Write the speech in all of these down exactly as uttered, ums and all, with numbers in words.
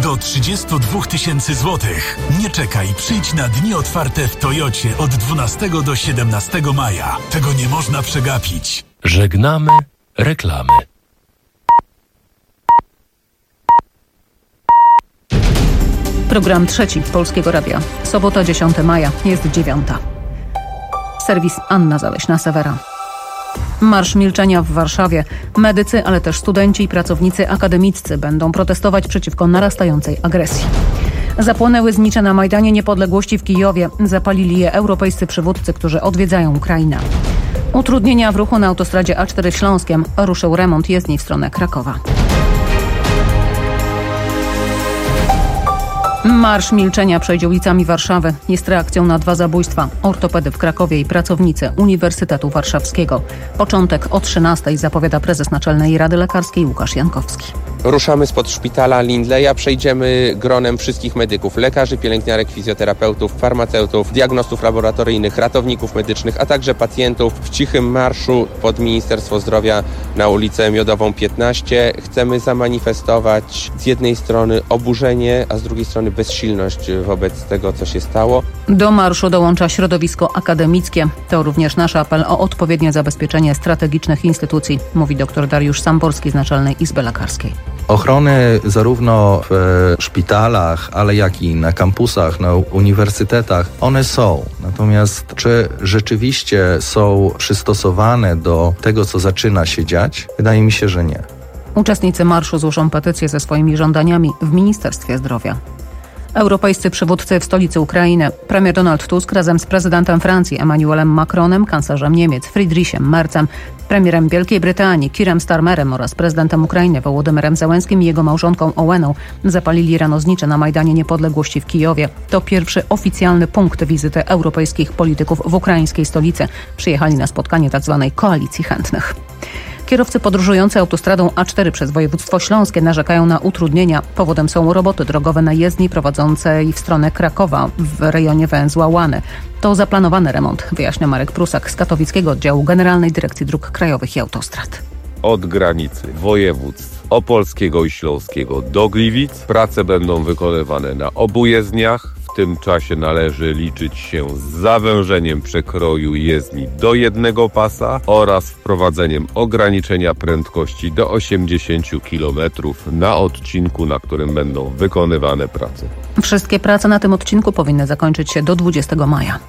do trzydziestu dwóch tysięcy złotych. Nie czekaj, przyjdź na dni otwarte w Toyocie od dwunastego do siedemnastego maja. Tego nie można przegapić. Żegnamy reklamy. Program trzeci Polskiego Radia. Sobota dziesiątego maja, jest dziewiąta. Serwis Anna Zaleśna-Sewera. Marsz milczenia w Warszawie. Medycy, ale też studenci i pracownicy akademiccy będą protestować przeciwko narastającej agresji. Zapłonęły znicze na Majdanie Niepodległości w Kijowie. Zapalili je europejscy przywódcy, którzy odwiedzają Ukrainę. Utrudnienia w ruchu na autostradzie A cztery w Śląskiem. Ruszył remont jezdni w stronę Krakowa. Marsz milczenia przejdzie ulicami Warszawy. Jest reakcją na dwa zabójstwa. Ortopedy w Krakowie i pracownicy Uniwersytetu Warszawskiego. Początek o trzynastej zapowiada prezes Naczelnej Rady Lekarskiej Łukasz Jankowski. Ruszamy spod szpitala Lindleya, przejdziemy gronem wszystkich medyków, lekarzy, pielęgniarek, fizjoterapeutów, farmaceutów, diagnostów laboratoryjnych, ratowników medycznych, a także pacjentów w cichym marszu pod Ministerstwo Zdrowia na ulicę Miodową piętnaście. Chcemy zamanifestować z jednej strony oburzenie, a z drugiej strony bezsilność wobec tego, co się stało. Do marszu dołącza środowisko akademickie. To również nasz apel o odpowiednie zabezpieczenie strategicznych instytucji, mówi dr Dariusz Samborski z Naczelnej Izby Lekarskiej. Ochrony zarówno w szpitalach, ale jak i na kampusach, na uniwersytetach, one są. Natomiast czy rzeczywiście są przystosowane do tego, co zaczyna się dziać? Wydaje mi się, że nie. Uczestnicy marszu złożą petycję ze swoimi żądaniami w Ministerstwie Zdrowia. Europejscy przywódcy w stolicy Ukrainy. Premier Donald Tusk razem z prezydentem Francji Emmanuelem Macronem, kanclerzem Niemiec Friedrichem Merzem, premierem Wielkiej Brytanii Keirem Starmerem oraz prezydentem Ukrainy Wołodymyrem Zełenskim i jego małżonką Oweną zapalili rano znicze na Majdanie Niepodległości w Kijowie. To pierwszy oficjalny punkt wizyty europejskich polityków w ukraińskiej stolicy. Przyjechali na spotkanie tzw. koalicji chętnych. Kierowcy podróżujący autostradą A cztery przez województwo śląskie narzekają na utrudnienia. Powodem są roboty drogowe na jezdni prowadzącej w stronę Krakowa w rejonie węzła Łany. To zaplanowany remont, wyjaśnia Marek Prusak z katowickiego oddziału Generalnej Dyrekcji Dróg Krajowych i Autostrad. Od granicy województw opolskiego i śląskiego do Gliwic prace będą wykonywane na obu jezdniach. W tym czasie należy liczyć się z zawężeniem przekroju jezdni do jednego pasa oraz wprowadzeniem ograniczenia prędkości do osiemdziesięciu kilometrów na odcinku, na którym będą wykonywane prace. Wszystkie prace na tym odcinku powinny zakończyć się do dwudziestego maja.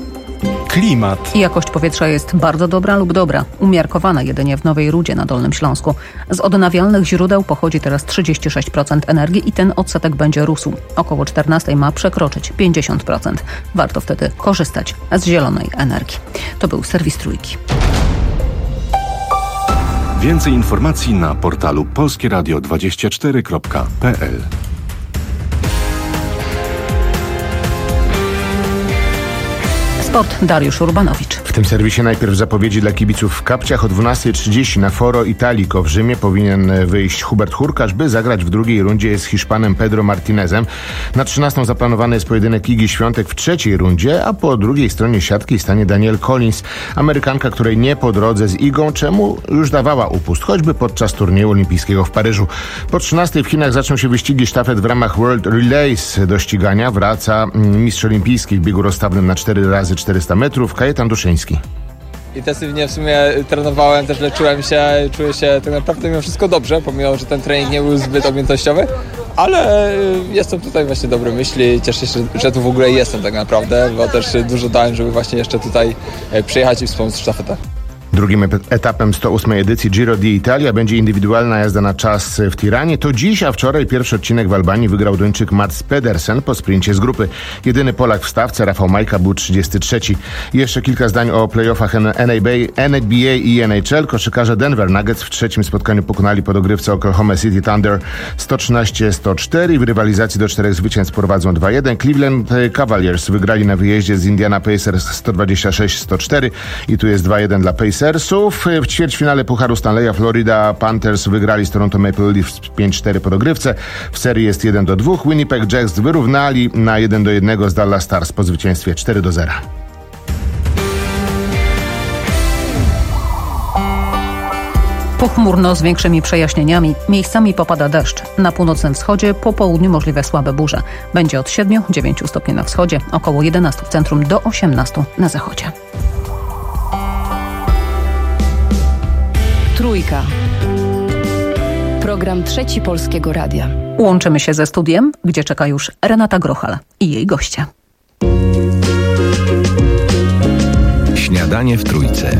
Klimat. Jakość powietrza jest bardzo dobra lub dobra, umiarkowana jedynie w Nowej Rudzie na Dolnym Śląsku. Z odnawialnych źródeł pochodzi teraz trzydzieści sześć procent energii i ten odsetek będzie rósł. Około czternastej ma przekroczyć pięćdziesiąt procent. Warto wtedy korzystać z zielonej energii. To był serwis Trójki. Więcej informacji na portalu polskie radio dwadzieścia cztery kropka p l. Sport Dariusz Urbanowicz. W tym serwisie najpierw zapowiedzi dla kibiców w Kapciach. O dwunastej trzydzieści na Foro Italico w Rzymie powinien wyjść Hubert Hurkacz, by zagrać w drugiej rundzie z Hiszpanem Pedro Martinezem. Na trzynastą zaplanowany jest pojedynek Igi Świątek w trzeciej rundzie, a po drugiej stronie siatki stanie Danielle Collins, Amerykanka, której nie po drodze z Igą, czemu już dawała upust, choćby podczas turnieju olimpijskiego w Paryżu. Po trzynastej w Chinach zaczną się wyścigi sztafet w ramach World Relays. Do ścigania wraca mistrz olimpijski w biegu rozstawnym na cztery razy czterysta metrów Kajetan Duszyński. Intensywnie w sumie trenowałem, też leczyłem się, czuję się tak naprawdę mimo wszystko dobrze, pomimo że ten trening nie był zbyt objętościowy, ale jestem tutaj właśnie dobre myśli, cieszę się, że tu w ogóle jestem tak naprawdę, bo też dużo dałem, żeby właśnie jeszcze tutaj przyjechać i wspomóc sztafetę. Drugim etapem sto ósmej edycji Giro d'Italia będzie indywidualna jazda na czas w Tiranie. To dziś, a wczoraj pierwszy odcinek w Albanii wygrał Duńczyk Mats Pedersen po sprincie z grupy. Jedyny Polak w stawce, Rafał Majka, był trzydziesty trzeci. I jeszcze kilka zdań o playoffach N B A i N H L. Koszykarze Denver Nuggets w trzecim spotkaniu pokonali po dogrywce Oklahoma City Thunder sto trzynaście sto cztery. W rywalizacji do czterech zwycięstw prowadzą dwa jeden. Cleveland Cavaliers wygrali na wyjeździe z Indiana Pacers sto dwadzieścia sześć sto cztery. I tu jest dwa jeden dla Pacers. W ćwierćfinale Pucharu Stanleya Florida Panthers wygrali z Toronto Maple Leafs pięć cztery po dogrywce. W serii jest jeden do dwóch. Winnipeg Jets wyrównali na jeden do jednego z Dallas Stars po zwycięstwie cztery do zera. Pochmurno z większymi przejaśnieniami. Miejscami popada deszcz. Na północnym wschodzie po południu możliwe słabe burze. Będzie od siedmiu do dziewięciu stopni na wschodzie, około jedenastu w centrum do osiemnastu na zachodzie. Trójka. Program Trzeci Polskiego Radia. Łączymy się ze studiem, gdzie czeka już Renata Grochal i jej goście. Śniadanie w Trójce.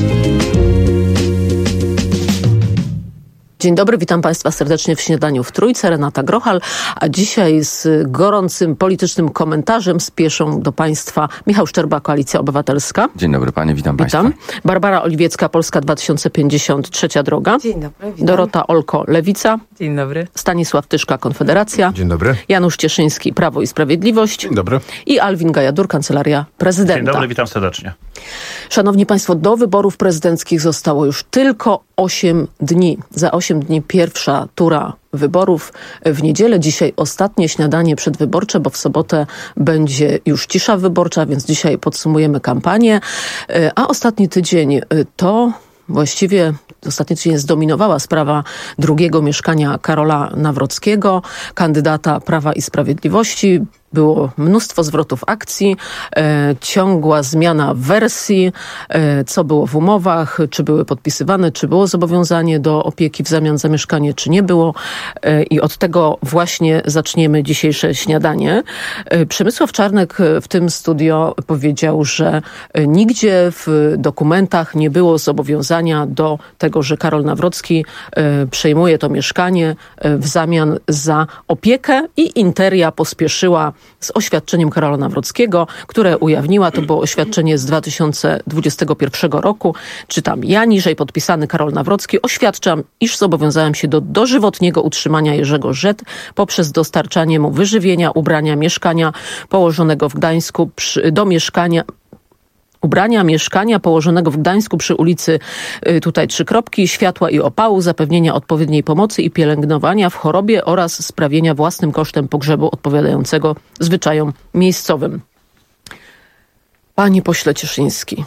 Dzień dobry, witam Państwa serdecznie w Śniadaniu w Trójce. Renata Grochal, a dzisiaj z gorącym politycznym komentarzem spieszą do Państwa Michał Szczerba, Koalicja Obywatelska. Dzień dobry Panie, witam, witam. Państwa. Barbara Oliwiecka, Polska dwa tysiące pięćdziesiąt, Trzecia Droga. Dzień dobry, witam. Dorota Olko, Lewica. Dzień dobry. Stanisław Tyszka, Konfederacja. Dzień dobry. Janusz Cieszyński, Prawo i Sprawiedliwość. Dzień dobry. I Alwin Gajadur, Kancelaria Prezydenta. Dzień dobry, witam serdecznie. Szanowni Państwo, do wyborów prezydenckich zostało już tylko osiem dni. Za osiem dni pierwsza tura wyborów. W niedzielę dzisiaj ostatnie śniadanie przedwyborcze, bo w sobotę będzie już cisza wyborcza, więc dzisiaj podsumujemy kampanię. A ostatni tydzień to właściwie ostatni tydzień zdominowała sprawa drugiego mieszkania Karola Nawrockiego, kandydata Prawa i Sprawiedliwości. Było mnóstwo zwrotów akcji, e, ciągła zmiana wersji, e, co było w umowach, czy były podpisywane, czy było zobowiązanie do opieki w zamian za mieszkanie, czy nie było. E, I od tego właśnie zaczniemy dzisiejsze śniadanie. E, Przemysław Czarnek w tym studio powiedział, że nigdzie w dokumentach nie było zobowiązania do tego, że Karol Nawrocki e, przejmuje to mieszkanie e, w zamian za opiekę i Interia pospieszyła z oświadczeniem Karola Nawrockiego, które ujawniła. To było oświadczenie z dwa tysiące dwudziestego pierwszego roku. Czytam: ja, niżej podpisany Karol Nawrocki, oświadczam, iż zobowiązałem się do dożywotniego utrzymania Jerzego Z poprzez dostarczanie mu wyżywienia, ubrania, mieszkania położonego w Gdańsku przy, do mieszkania ubrania, mieszkania położonego w Gdańsku przy ulicy, y, tutaj trzy kropki, światła i opału, zapewnienia odpowiedniej pomocy i pielęgnowania w chorobie oraz sprawienia własnym kosztem pogrzebu odpowiadającego zwyczajom miejscowym. Panie pośle Cieszyński,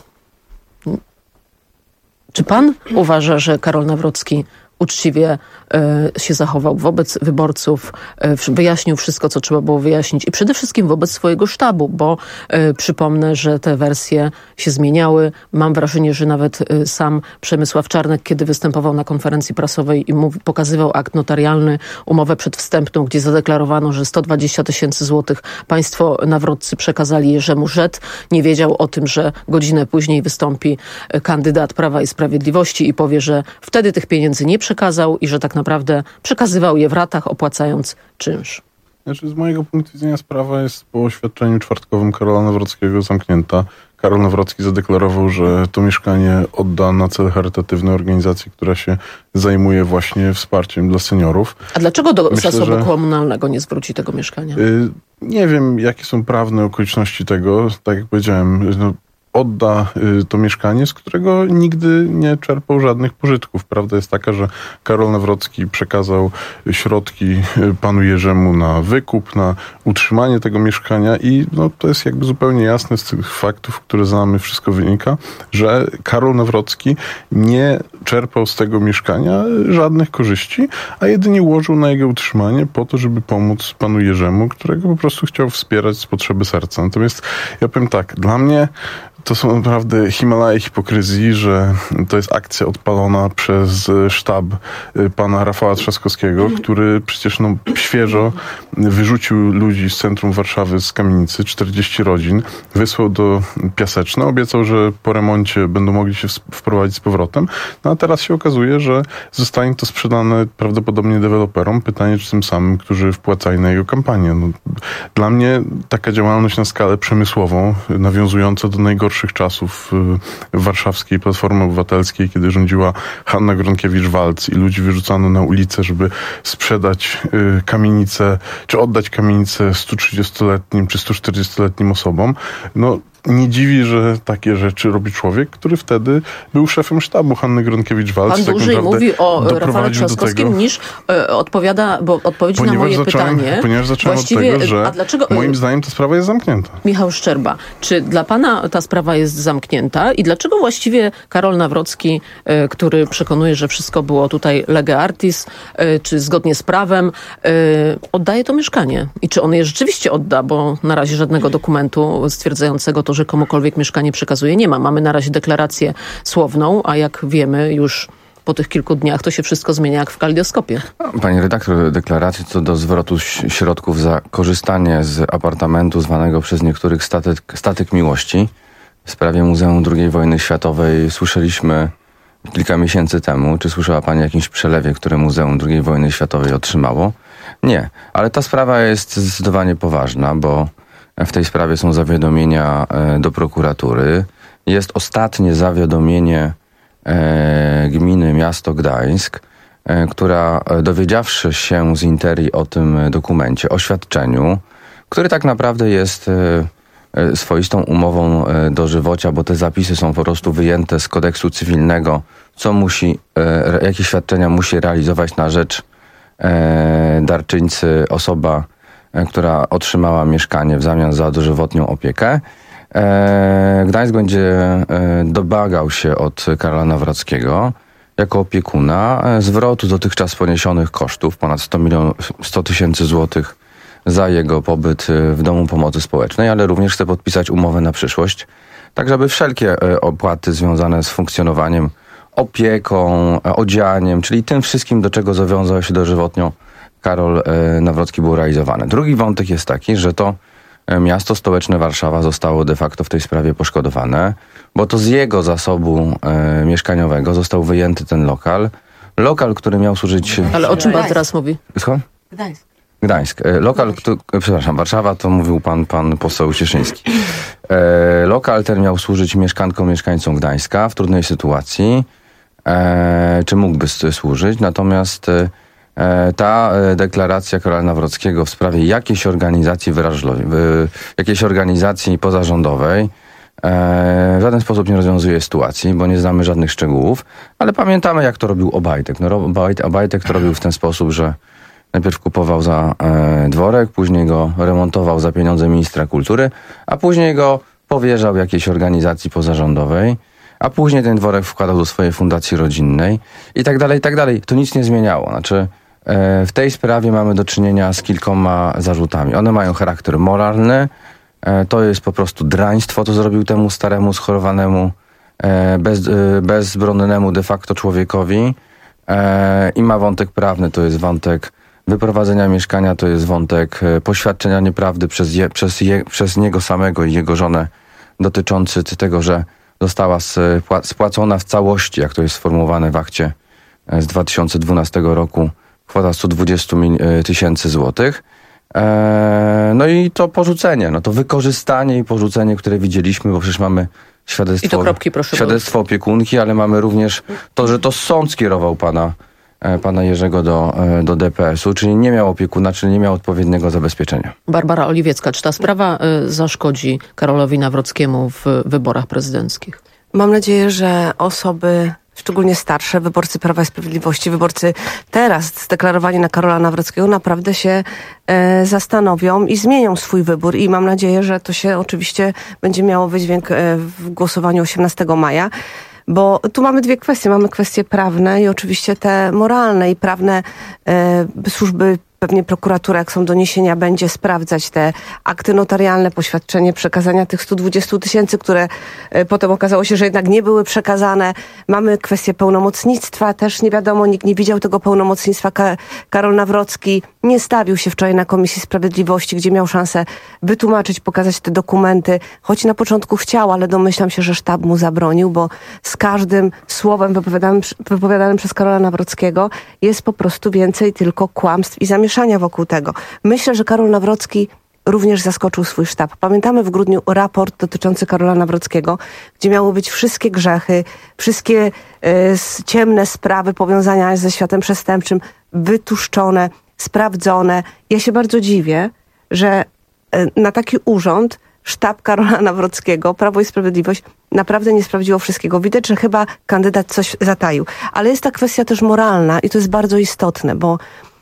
czy pan uważa, że Karol Nawrocki uczciwie y, się zachował wobec wyborców, y, wyjaśnił wszystko, co trzeba było wyjaśnić i przede wszystkim wobec swojego sztabu, bo y, przypomnę, że te wersje się zmieniały. Mam wrażenie, że nawet y, sam Przemysław Czarnek, kiedy występował na konferencji prasowej i mów, pokazywał akt notarialny, umowę przedwstępną, gdzie zadeklarowano, że sto dwadzieścia tysięcy złotych państwo Nawroccy przekazali Jerzemu Z, nie wiedział o tym, że godzinę później wystąpi y, kandydat Prawa i Sprawiedliwości i powie, że wtedy tych pieniędzy nie przekazał i że tak naprawdę przekazywał je w ratach, opłacając czynsz. Znaczy, z mojego punktu widzenia sprawa jest po oświadczeniu czwartkowym Karola Nawrockiego zamknięta. Karol Nawrocki zadeklarował, że to mieszkanie odda na cel charytatywny organizacji, która się zajmuje właśnie wsparciem dla seniorów. A dlaczego do Myślę, zasobu że, komunalnego nie zwróci tego mieszkania? Y, nie wiem, jakie są prawne okoliczności tego. Tak jak powiedziałem, no, odda y, to mieszkanie, z którego nigdy nie czerpał żadnych pożytków. Prawda jest taka, że Karol Nawrocki przekazał środki y, panu Jerzemu na wykup, na utrzymanie tego mieszkania i no, to jest jakby zupełnie jasne z tych faktów, które znamy, wszystko wynika, że Karol Nawrocki nie czerpał z tego mieszkania żadnych korzyści, a jedynie łożył na jego utrzymanie po to, żeby pomóc panu Jerzemu, którego po prostu chciał wspierać z potrzeby serca. Natomiast ja powiem tak, dla mnie to są naprawdę Himalaje hipokryzji, że to jest akcja odpalona przez sztab pana Rafała Trzaskowskiego, który przecież no, świeżo wyrzucił ludzi z centrum Warszawy z kamienicy, czterdzieści rodzin, wysłał do Piaseczna, obiecał, że po remoncie będą mogli się wprowadzić z powrotem, no a teraz się okazuje, że zostanie to sprzedane prawdopodobnie deweloperom. Pytanie, czy tym samym, którzy wpłacali na jego kampanię. No, dla mnie taka działalność na skalę przemysłową, nawiązująca do najgorszych czasów warszawskiej Platformy Obywatelskiej, kiedy rządziła Hanna Gronkiewicz-Waltz i ludzi wyrzucano na ulicę, żeby sprzedać kamienicę, czy oddać kamienicę stu trzydziestoletnim czy stu czterdziestoletnim osobom. No, nie dziwi, że takie rzeczy robi człowiek, który wtedy był szefem sztabu Hanny Gronkiewicz-Waltz. Pan tak dłużej mówi o Rafale Trzaskowskim tego, niż e, odpowiada, bo odpowiedzi na moje zacząłem, pytanie... Ponieważ zacząłem właściwie, od tego, że a dlaczego, moim zdaniem ta sprawa jest zamknięta. Michał Szczerba, czy dla pana ta sprawa jest zamknięta i dlaczego właściwie Karol Nawrocki, e, który przekonuje, że wszystko było tutaj lege artis, e, czy zgodnie z prawem, e, oddaje to mieszkanie? I czy on je rzeczywiście odda, bo na razie żadnego dokumentu stwierdzającego to, że komukolwiek mieszkanie przekazuje, nie ma. Mamy na razie deklarację słowną, a jak wiemy już po tych kilku dniach to się wszystko zmienia jak w kalejdoskopie. Pani redaktor, deklarację co do zwrotu środków za korzystanie z apartamentu zwanego przez niektórych statek, statek miłości w sprawie Muzeum drugiej Wojny Światowej słyszeliśmy kilka miesięcy temu. Czy słyszała pani o jakimś przelewie, które Muzeum drugiej Wojny Światowej otrzymało? Nie, ale ta sprawa jest zdecydowanie poważna, bo w tej sprawie są zawiadomienia do prokuratury. Jest ostatnie zawiadomienie e, gminy Miasto Gdańsk, e, która dowiedziawszy się z interii o tym dokumencie, oświadczeniu, który tak naprawdę jest e, swoistą umową e, dożywocia, bo te zapisy są po prostu wyjęte z kodeksu cywilnego, co musi, e, jakie świadczenia musi realizować na rzecz e, darczyńcy osoba, która otrzymała mieszkanie w zamian za dożywotnią opiekę. Gdańsk będzie domagał się od Karola Nawrockiego jako opiekuna zwrotu dotychczas poniesionych kosztów, ponad sto tysięcy złotych za jego pobyt w Domu Pomocy Społecznej, ale również chce podpisać umowę na przyszłość, tak żeby wszelkie opłaty związane z funkcjonowaniem, opieką, odzianiem, czyli tym wszystkim, do czego zowiązał się dożywotnio Karol Nawrocki, był realizowany. Drugi wątek jest taki, że to miasto stołeczne Warszawa zostało de facto w tej sprawie poszkodowane, bo to z jego zasobu e, mieszkaniowego został wyjęty ten lokal. Lokal, który miał służyć... Ale o czym pan teraz mówi? Słucham? Gdańsk. Gdańsk. E, lokal, kto, przepraszam, Warszawa, to mówił pan, pan poseł Cieszyński. E, lokal ten miał służyć mieszkankom, mieszkańcom Gdańska w trudnej sytuacji, e, czy mógłby służyć, natomiast e, ta deklaracja Karola Nawrockiego w sprawie jakiejś organizacji wyraźlowej, jakiejś organizacji pozarządowej w żaden sposób nie rozwiązuje sytuacji, bo nie znamy żadnych szczegółów, ale pamiętamy, jak to robił Obajtek. No, Obajtek to robił w ten sposób, że najpierw kupował za dworek, później go remontował za pieniądze ministra kultury, a później go powierzał jakiejś organizacji pozarządowej, a później ten dworek wkładał do swojej fundacji rodzinnej i tak dalej, i tak dalej. To nic nie zmieniało. Znaczy, w tej sprawie mamy do czynienia z kilkoma zarzutami. One mają charakter moralny. To jest po prostu draństwo, co zrobił temu staremu, schorowanemu, bez, bezbronnemu de facto człowiekowi. I ma wątek prawny, to jest wątek wyprowadzenia mieszkania, to jest wątek poświadczenia nieprawdy przez, je, przez, je, przez niego samego i jego żonę dotyczący tego, że została spłacona w całości, jak to jest sformułowane w akcie z dwa tysiące dwunastego roku, kwota sto dwadzieścia tysięcy złotych. Eee, no i to porzucenie, no to wykorzystanie i porzucenie, które widzieliśmy, bo przecież mamy świadectwo, I to kropki, proszę świadectwo opiekunki, ale mamy również to, że to sąd skierował pana, pana Jerzego do, do D P S u, czyli nie miał opiekuna, czyli nie miał odpowiedniego zabezpieczenia. Barbara Oliwiecka, czy ta sprawa y, zaszkodzi Karolowi Nawrockiemu w wyborach prezydenckich? Mam nadzieję, że osoby, szczególnie starsze, wyborcy Prawa i Sprawiedliwości, wyborcy teraz zdeklarowani na Karola Nawrockiego, naprawdę się e, zastanowią i zmienią swój wybór. I mam nadzieję, że to się oczywiście będzie miało wydźwięk e, w głosowaniu osiemnastego maja. Bo tu mamy dwie kwestie. Mamy kwestie prawne i oczywiście te moralne i prawne e, służby, pewnie prokuratura, jak są doniesienia, będzie sprawdzać te akty notarialne, poświadczenie przekazania tych stu dwudziestu tysięcy, które e, potem okazało się, że jednak nie były przekazane. Mamy kwestię pełnomocnictwa, też nie wiadomo, nikt nie widział tego pełnomocnictwa. Ka- Karol Nawrocki nie stawił się wczoraj na Komisji Sprawiedliwości, gdzie miał szansę wytłumaczyć, pokazać te dokumenty, choć na początku chciał, ale domyślam się, że sztab mu zabronił, bo z każdym słowem wypowiadanym, wypowiadanym przez Karola Nawrockiego jest po prostu więcej tylko kłamstw i zamieszania wokół tego. Myślę, że Karol Nawrocki również zaskoczył swój sztab. Pamiętamy w grudniu raport dotyczący Karola Nawrockiego, gdzie miały być wszystkie grzechy, wszystkie y, ciemne sprawy, powiązania ze światem przestępczym wytuszczone, sprawdzone. Ja się bardzo dziwię, że y, na taki urząd sztab Karola Nawrockiego, Prawo i Sprawiedliwość naprawdę nie sprawdziło wszystkiego. Widać, że chyba kandydat coś zataił. Ale jest ta kwestia też moralna i to jest bardzo istotne, bo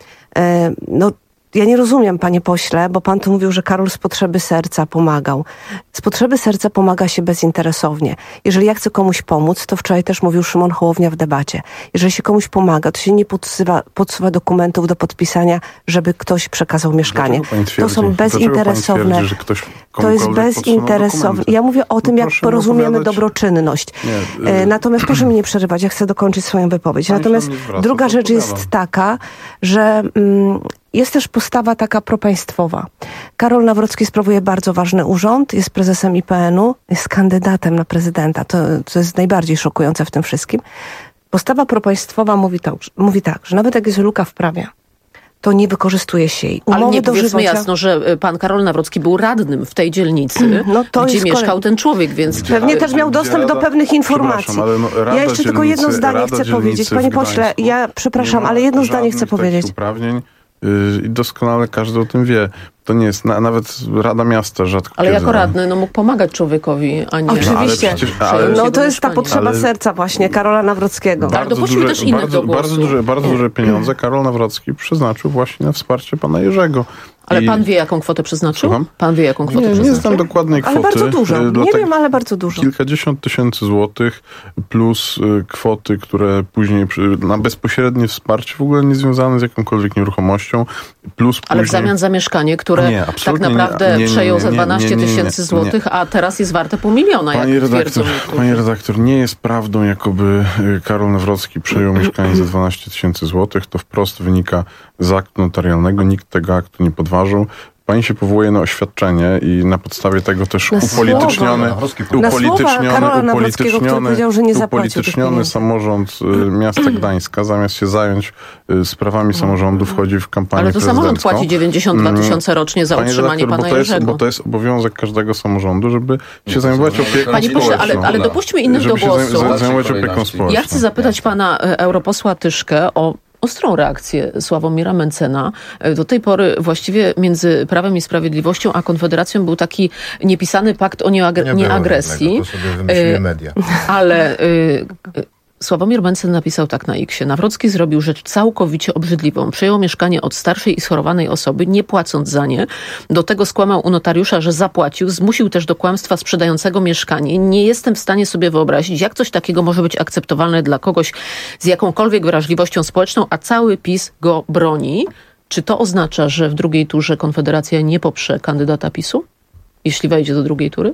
e, no, ja nie rozumiem, panie pośle, bo pan tu mówił, że Karol z potrzeby serca pomagał. Z potrzeby serca pomaga się bezinteresownie. Jeżeli ja chcę komuś pomóc, to wczoraj też mówił Szymon Hołownia w debacie. Jeżeli się komuś pomaga, to się nie podsuwa, podsuwa dokumentów do podpisania, żeby ktoś przekazał mieszkanie. To są bezinteresowne. Twierdzi, że ktoś to jest bezinteresowne. Ja mówię o tym, no jak porozumiemy dobroczynność. Nie, yy... Natomiast proszę mi nie przerywać, ja chcę dokończyć swoją wypowiedź. Pani Natomiast druga rzecz jest taka, że mm, jest też postawa taka propaństwowa. Karol Nawrocki sprawuje bardzo ważny urząd, jest prezesem I P N u, jest kandydatem na prezydenta. To, to jest najbardziej szokujące w tym wszystkim. Postawa propaństwowa mówi, to, mówi tak, że nawet jak jest luka w prawie, to nie wykorzystuje się jej. Umowy Ale nie powiedzmy jasno, że pan Karol Nawrocki był radnym w tej dzielnicy, no to gdzie mieszkał kolej... ten człowiek, więc... Pewnie ale, też miał dostęp rada... do pewnych informacji. No, ja jeszcze tylko jedno zdanie chcę powiedzieć. Panie pośle, ja przepraszam, ale jedno zdanie chcę powiedzieć. Uprawnień i doskonale każdy o tym wie. To nie jest, na, nawet Rada Miasta rzadko Ale jako radny, no mógł pomagać człowiekowi, a nie... Oczywiście. No, przecież, ale, no to jest ta potrzeba ale... serca właśnie Karola Nawrockiego. Bardzo dopuścimy duże, też innych bardzo, do głosu. Bardzo duże, bardzo duże pieniądze Karol Nawrocki przeznaczył właśnie na wsparcie pana Jerzego. Ale I... pan wie, jaką kwotę przeznaczył? Słucham? Pan wie, jaką kwotę nie, przeznaczył? Nie znam dokładnej kwoty. Ale bardzo dużo. Nie wiem, ale bardzo dużo. Kilkadziesiąt tysięcy złotych plus y, kwoty, które później przy, na bezpośrednie wsparcie w ogóle nie związane z jakąkolwiek nieruchomością. Plus ale później... w zamian za mieszkanie, które nie, tak naprawdę nie, nie, nie, przejął za dwanaście tysięcy złotych, a teraz jest warte pół miliona, Panie jak redaktor, Panie redaktor, nie jest prawdą, jakoby Karol Nawrocki przejął mieszkanie za dwanaście tysięcy złotych. To wprost wynika z aktu notarialnego. Nikt tego aktu nie podważył. Pani się powołuje na oświadczenie i na podstawie tego też na upolityczniony, upolityczniony, upolityczniony, upolityczniony samorząd miasta Gdańska, zamiast się zająć sprawami samorządu, wchodzi w kampanię Ale to prezydencką. samorząd płaci dziewięćdziesiąt dwa tysiące rocznie za Panie utrzymanie redaktor, pana bo to jest, Jerzego. Bo to jest obowiązek każdego samorządu, żeby się zajmować opieką Panie społeczną. Proszę, ale, ale dopuśćmy innych do głosu. Zajmować opieką społeczną. Ja chcę zapytać pana europosła Tyszkę o ostrą reakcję Sławomira Mentzena. Do tej pory właściwie między Prawem i Sprawiedliwością a Konfederacją był taki niepisany pakt o nieagre- nie nieagresji. Jednego, to sobie wymyśliły media. Ale y, Sławomir Mentzen napisał tak na X-ie. Nawrocki zrobił rzecz całkowicie obrzydliwą. Przejął mieszkanie od starszej i schorowanej osoby, nie płacąc za nie. Do tego skłamał u notariusza, że zapłacił. Zmusił też do kłamstwa sprzedającego mieszkanie. Nie jestem w stanie sobie wyobrazić, jak coś takiego może być akceptowalne dla kogoś z jakąkolwiek wrażliwością społeczną, a cały PiS go broni. Czy to oznacza, że w drugiej turze Konfederacja nie poprze kandydata PiSu, jeśli wejdzie do drugiej tury?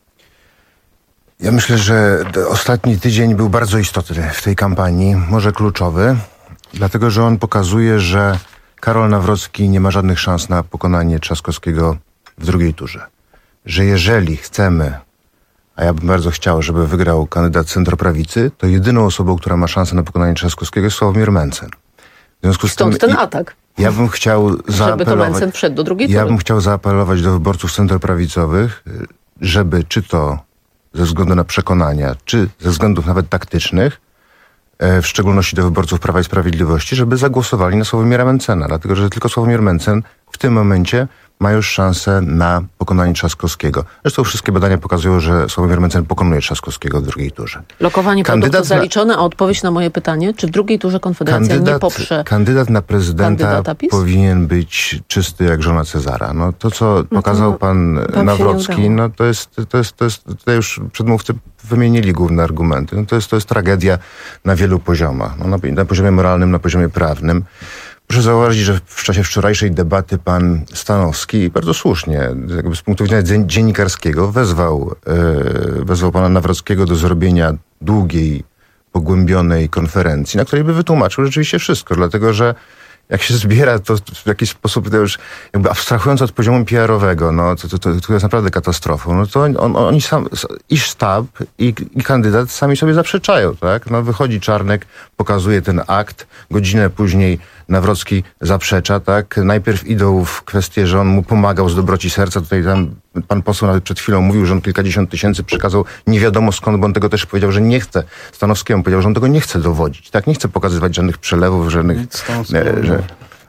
Ja myślę, że ostatni tydzień był bardzo istotny w tej kampanii, może kluczowy, dlatego że on pokazuje, że Karol Nawrocki nie ma żadnych szans na pokonanie Trzaskowskiego w drugiej turze. Że jeżeli chcemy, a ja bym bardzo chciał, żeby wygrał kandydat centroprawicy, to jedyną osobą, która ma szansę na pokonanie Trzaskowskiego jest Sławomir Mentzen. W związku z Stąd tym, ten atak. Ja bym chciał zaapelować, żeby to Mentzen wszedł do drugiej tury. Ja bym chciał zaapelować do wyborców centroprawicowych, żeby czy to ze względu na przekonania, czy ze względów nawet taktycznych, w szczególności do wyborców Prawa i Sprawiedliwości, żeby zagłosowali na Sławomira Mentzena, dlatego że tylko Sławomir Mentzen w tym momencie ma już szansę na pokonanie Trzaskowskiego. Zresztą wszystkie badania pokazują, że Sławomir Mentzen pokonuje Trzaskowskiego w drugiej turze. Lokowanie kandydat produktu zaliczone, a odpowiedź na moje pytanie, czy w drugiej turze Konfederacja kandydat, nie poprze Kandydat na prezydenta powinien być czysty jak żona Cezara. No to, co pokazał pan Nawrocki, no to jest, to jest, to jest, tutaj już przedmówcy wymienili główne argumenty. No to jest, to jest tragedia na wielu poziomach. No na, na poziomie moralnym, na poziomie prawnym. Proszę zauważyć, że w czasie wczorajszej debaty pan Stanowski bardzo słusznie, jakby z punktu widzenia dziennikarskiego, wezwał, yy, wezwał pana Nawrockiego do zrobienia długiej, pogłębionej konferencji, na której by wytłumaczył rzeczywiście wszystko, dlatego że jak się zbiera to w jakiś sposób, to już jakby abstrahując od poziomu P R-owego, no to, to, to, to jest naprawdę katastrofą, no to on, on, oni sam, i sztab, i, i kandydat sami sobie zaprzeczają, tak? No wychodzi Czarnek, pokazuje ten akt, godzinę później Nawrocki zaprzecza, tak? Najpierw idą w kwestię, że on mu pomagał z dobroci serca, tutaj tam pan poseł nawet przed chwilą mówił, że on kilkadziesiąt tysięcy przekazał nie wiadomo skąd, bo on tego też powiedział, że nie chce. Stanowskiemu powiedział, że on tego nie chce dowodzić, tak? Nie chce pokazywać żadnych przelewów, żadnych... E, że,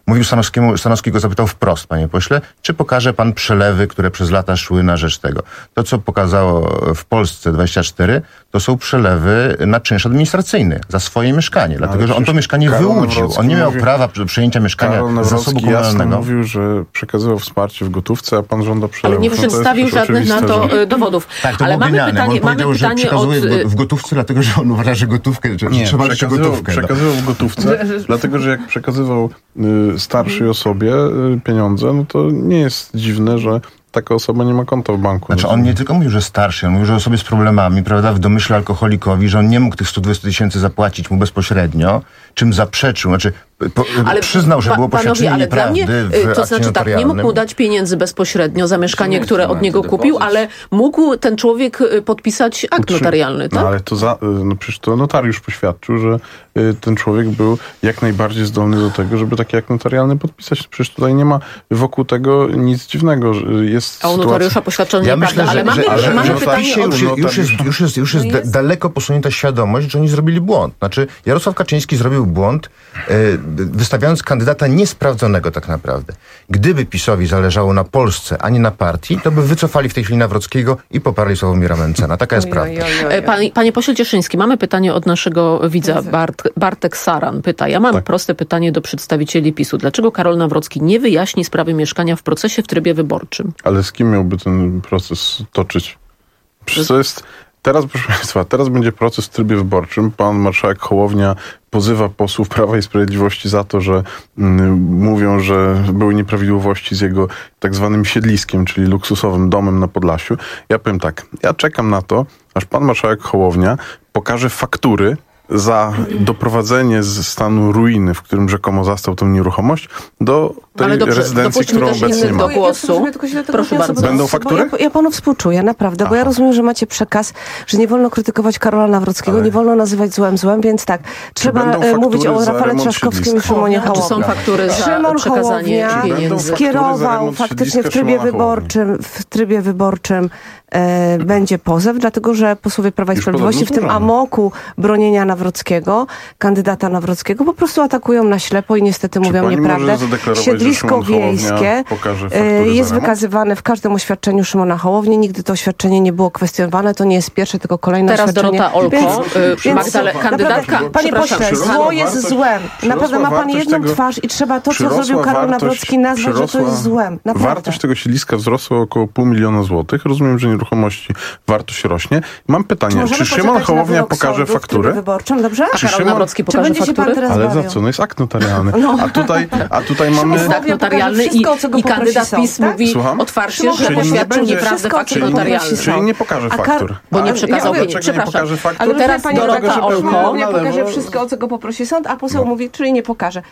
mówił Stanowskiemu, Stanowski go zapytał wprost, panie pośle, czy pokaże pan przelewy, które przez lata szły na rzecz tego. To, co pokazało w Polsce dwadzieścia cztery, to są przelewy na czynsz administracyjny za swoje mieszkanie, dlatego, ale że on to mieszkanie Karol wyłudził. Nawrocki on nie miał mówił, prawa przejęcia mieszkania z zasobu komunalnego. Mówił, że przekazywał wsparcie w gotówce, a pan żąda przelewu. Ale nie przedstawił no żadnych na to że... dowodów. Tak, to ale mamy genialne. pytanie, on mamy powiedział, pytanie że przekazuje od... w gotówce, dlatego, że on uważa, że gotówkę, że nie, trzeba jeszcze gotówkę. Przekazywał w gotówce, dlatego, że jak przekazywał y, starszej osobie y, pieniądze, no to nie jest dziwne, że taka osoba nie ma konta w banku. Znaczy on nie tylko mówił, że starszy, on mówił, że osobie z problemami, prawda, w domyśle alkoholikowi, że on nie mógł tych sto dwadzieścia tysięcy zapłacić mu bezpośrednio, czym zaprzeczył, znaczy po, ale przyznał, że było poświadczenie nieprawdy w to znaczy tak, nie mógł mu dać pieniędzy bezpośrednio za mieszkanie, które od niego kupił, ale mógł ten człowiek podpisać akt notarialny, tak? No ale to za, no przecież to notariusz poświadczył, że ten człowiek był jak najbardziej zdolny do tego, żeby taki akt notarialny podpisać. Przecież tutaj nie ma wokół tego nic dziwnego. Jest A u notariusza poświadczenie ja nieprawda, myślę, ale że, mamy, że, mamy że, pytanie że od... już, jest, już jest, już jest, już jest, no jest daleko posunięta świadomość, że oni zrobili błąd. Znaczy Jarosław Kaczyński zrobił błąd, yy, wystawiając kandydata niesprawdzonego tak naprawdę. Gdyby PiS-owi zależało na Polsce, a nie na partii, to by wycofali w tej chwili Nawrockiego i poparli Sławomira Mencena. Taka jest prawda. Panie, panie pośle Cieszyński, mamy pytanie od naszego widza. Bart, Bartek Saran pyta. Ja mam tak. proste pytanie do przedstawicieli PiSu. Dlaczego Karol Nawrocki nie wyjaśni sprawy mieszkania w procesie w trybie wyborczym? Ale z kim miałby ten proces toczyć? Przecież to jest... Teraz, proszę państwa, teraz będzie proces w trybie wyborczym. Pan marszałek Hołownia pozywa posłów Prawa i Sprawiedliwości za to, że mm, mówią, że były nieprawidłowości z jego tak zwanym siedliskiem, czyli luksusowym domem na Podlasiu. Ja powiem tak, ja czekam na to, aż pan marszałek Hołownia pokaże faktury za doprowadzenie z stanu ruiny, w którym rzekomo zastał tę nieruchomość, do tej Ale dobrze, rezydencji, którą obecnie ma. Do głosu. Ja Proszę bardzo. Będą faktury? Ja, ja panu współczuję, naprawdę, Aha. bo ja rozumiem, że macie przekaz, że nie wolno krytykować Karola Nawrockiego, Ale... nie wolno nazywać złem złem, więc tak, trzeba mówić o Rafale Trzaskowskim i Szymonie Hołowni. Czy są faktury za Szymon przekazanie pieniędzy? Skierował faktycznie w trybie wyborczym, w trybie wyborczym e, będzie pozew, dlatego, że posłowie Prawa i Sprawiedliwości w tym amoku bronienia Nawrockiego, kandydata Nawrockiego, po prostu atakują na ślepo i niestety mówią nieprawdę. Siedlisko wiejskie jest wykazywane w każdym oświadczeniu Szymona Hołowni. Nigdy to oświadczenie nie było kwestionowane. To nie jest pierwsze, tylko kolejne Teraz oświadczenie. Teraz Dorota Olko, więc, więc, Magdale, kandydatka. Panie pośle, zło jest złem. Naprawdę ma pan jedną tego, twarz i trzeba to, co zrobił Karol Nawrocki, nazwać, że to jest złem. Naprawdę. Wartość tego siedliska wzrosła o około pół miliona złotych. Rozumiem, że nieruchomości wartość rośnie. Mam pytanie, czy, czy Szymon Hołownia pokaże faktury? Wyborczym, dobrze? A Karol Nawrocki pokaże faktury? Ale za co? No jest akt notarialny. No. A tutaj, a tutaj mamy... Jest akt notarialny i, i kandydat PiS tak? mówi Słucham? otwarcie, że poświadczył nieprawdę fakty notarialne. Czyli nie pokaże faktur. Bo nie przekazał pieniędzy. Przepraszam. Ale teraz Dorota Olko. Nie pokaże wszystko, o co go poprosi sąd, a poseł mówi, czyli nie pokaże.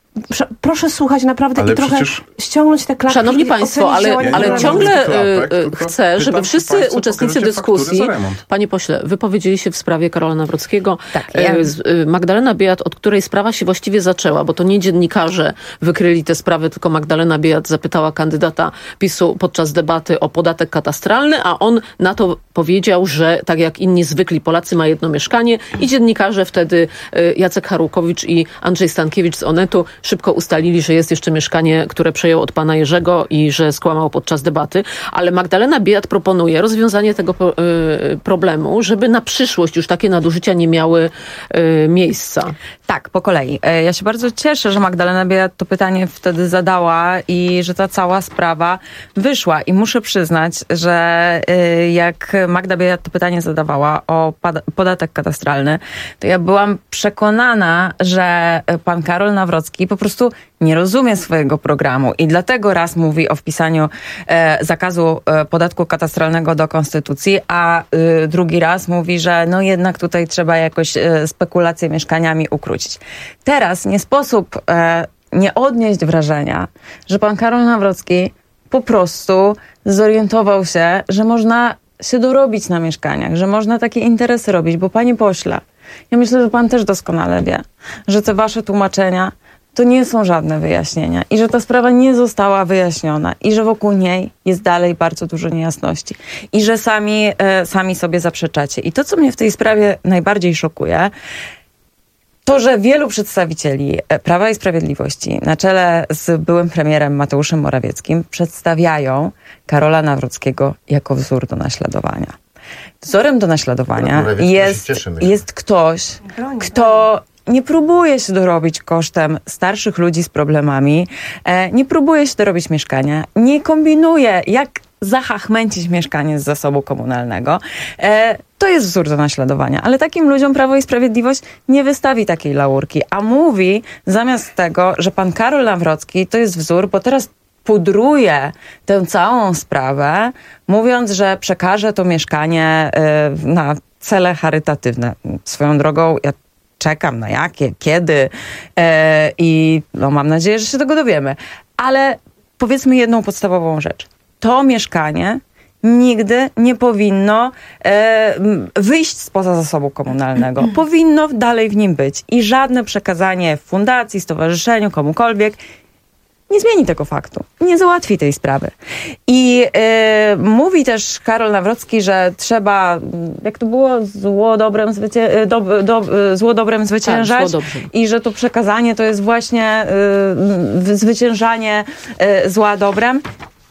Proszę słuchać naprawdę ale i trochę przecież... ściągnąć te klapki. Szanowni Państwo, ale, ale ciągle y, chcę, żeby wszyscy uczestnicy dyskusji, panie pośle, wypowiedzieli się w sprawie Karola Nawrockiego. Tak, ja... y, Magdalena Biejat, od której sprawa się właściwie zaczęła, bo to nie dziennikarze wykryli tę sprawę, tylko Magdalena Biejat zapytała kandydata PiSu podczas debaty o podatek katastralny, a on na to powiedział, że tak jak inni zwykli Polacy ma jedno mieszkanie i dziennikarze wtedy y, Jacek Harłkowicz i Andrzej Stankiewicz z Onetu szybko ustalili, że jest jeszcze mieszkanie, które przejął od pana Jerzego i że skłamał podczas debaty. Ale Magdalena Biejat proponuje rozwiązanie tego y, problemu, żeby na przyszłość już takie nadużycia nie miały y, miejsca. Tak, po kolei. Ja się bardzo cieszę, że Magdalena Biejat to pytanie wtedy zadała i że ta cała sprawa wyszła. I muszę przyznać, że y, jak Magda Biejat to pytanie zadawała o pada- podatek katastralny, to ja byłam przekonana, że pan Karol Nawrocki po prostu nie rozumie swojego programu i dlatego raz mówi o wpisaniu e, zakazu e, podatku katastralnego do konstytucji, a e, drugi raz mówi, że no jednak tutaj trzeba jakoś e, spekulacje mieszkaniami ukrócić. Teraz nie sposób e, nie odnieść wrażenia, że pan Karol Nawrocki po prostu zorientował się, że można się dorobić na mieszkaniach, że można takie interesy robić, bo panie pośle, ja myślę, że pan też doskonale wie, że te wasze tłumaczenia to nie są żadne wyjaśnienia i że ta sprawa nie została wyjaśniona i że wokół niej jest dalej bardzo dużo niejasności i że sami, e, sami sobie zaprzeczacie. I to, co mnie w tej sprawie najbardziej szokuje, to, że wielu przedstawicieli Prawa i Sprawiedliwości na czele z byłym premierem Mateuszem Morawieckim przedstawiają Karola Nawrockiego jako wzór do naśladowania. Wzorem do naśladowania jest, cieszy, jest ktoś, kto nie próbuje się dorobić kosztem starszych ludzi z problemami, e, nie próbuje się dorobić mieszkania, nie kombinuje, jak zahachmęcić mieszkanie z zasobu komunalnego. E, to jest wzór do naśladowania, ale takim ludziom Prawo i Sprawiedliwość nie wystawi takiej laurki, a mówi zamiast tego, że pan Karol Nawrocki to jest wzór, bo teraz pudruje tę całą sprawę, mówiąc, że przekaże to mieszkanie y, na cele charytatywne. Swoją drogą, ja czekam na jakie, kiedy y, i no, mam nadzieję, że się tego dowiemy. Ale powiedzmy jedną podstawową rzecz. To mieszkanie nigdy nie powinno e, wyjść spoza zasobu komunalnego. Powinno dalej w nim być. I żadne przekazanie fundacji, stowarzyszeniu, komukolwiek nie zmieni tego faktu. Nie załatwi tej sprawy. I e, mówi też Karol Nawrocki, że trzeba, jak to było, zło dobrem, zwycię- do, do, zło dobrem zwyciężać. Tak, zło i że to przekazanie to jest właśnie e, zwyciężanie e, zła dobrem.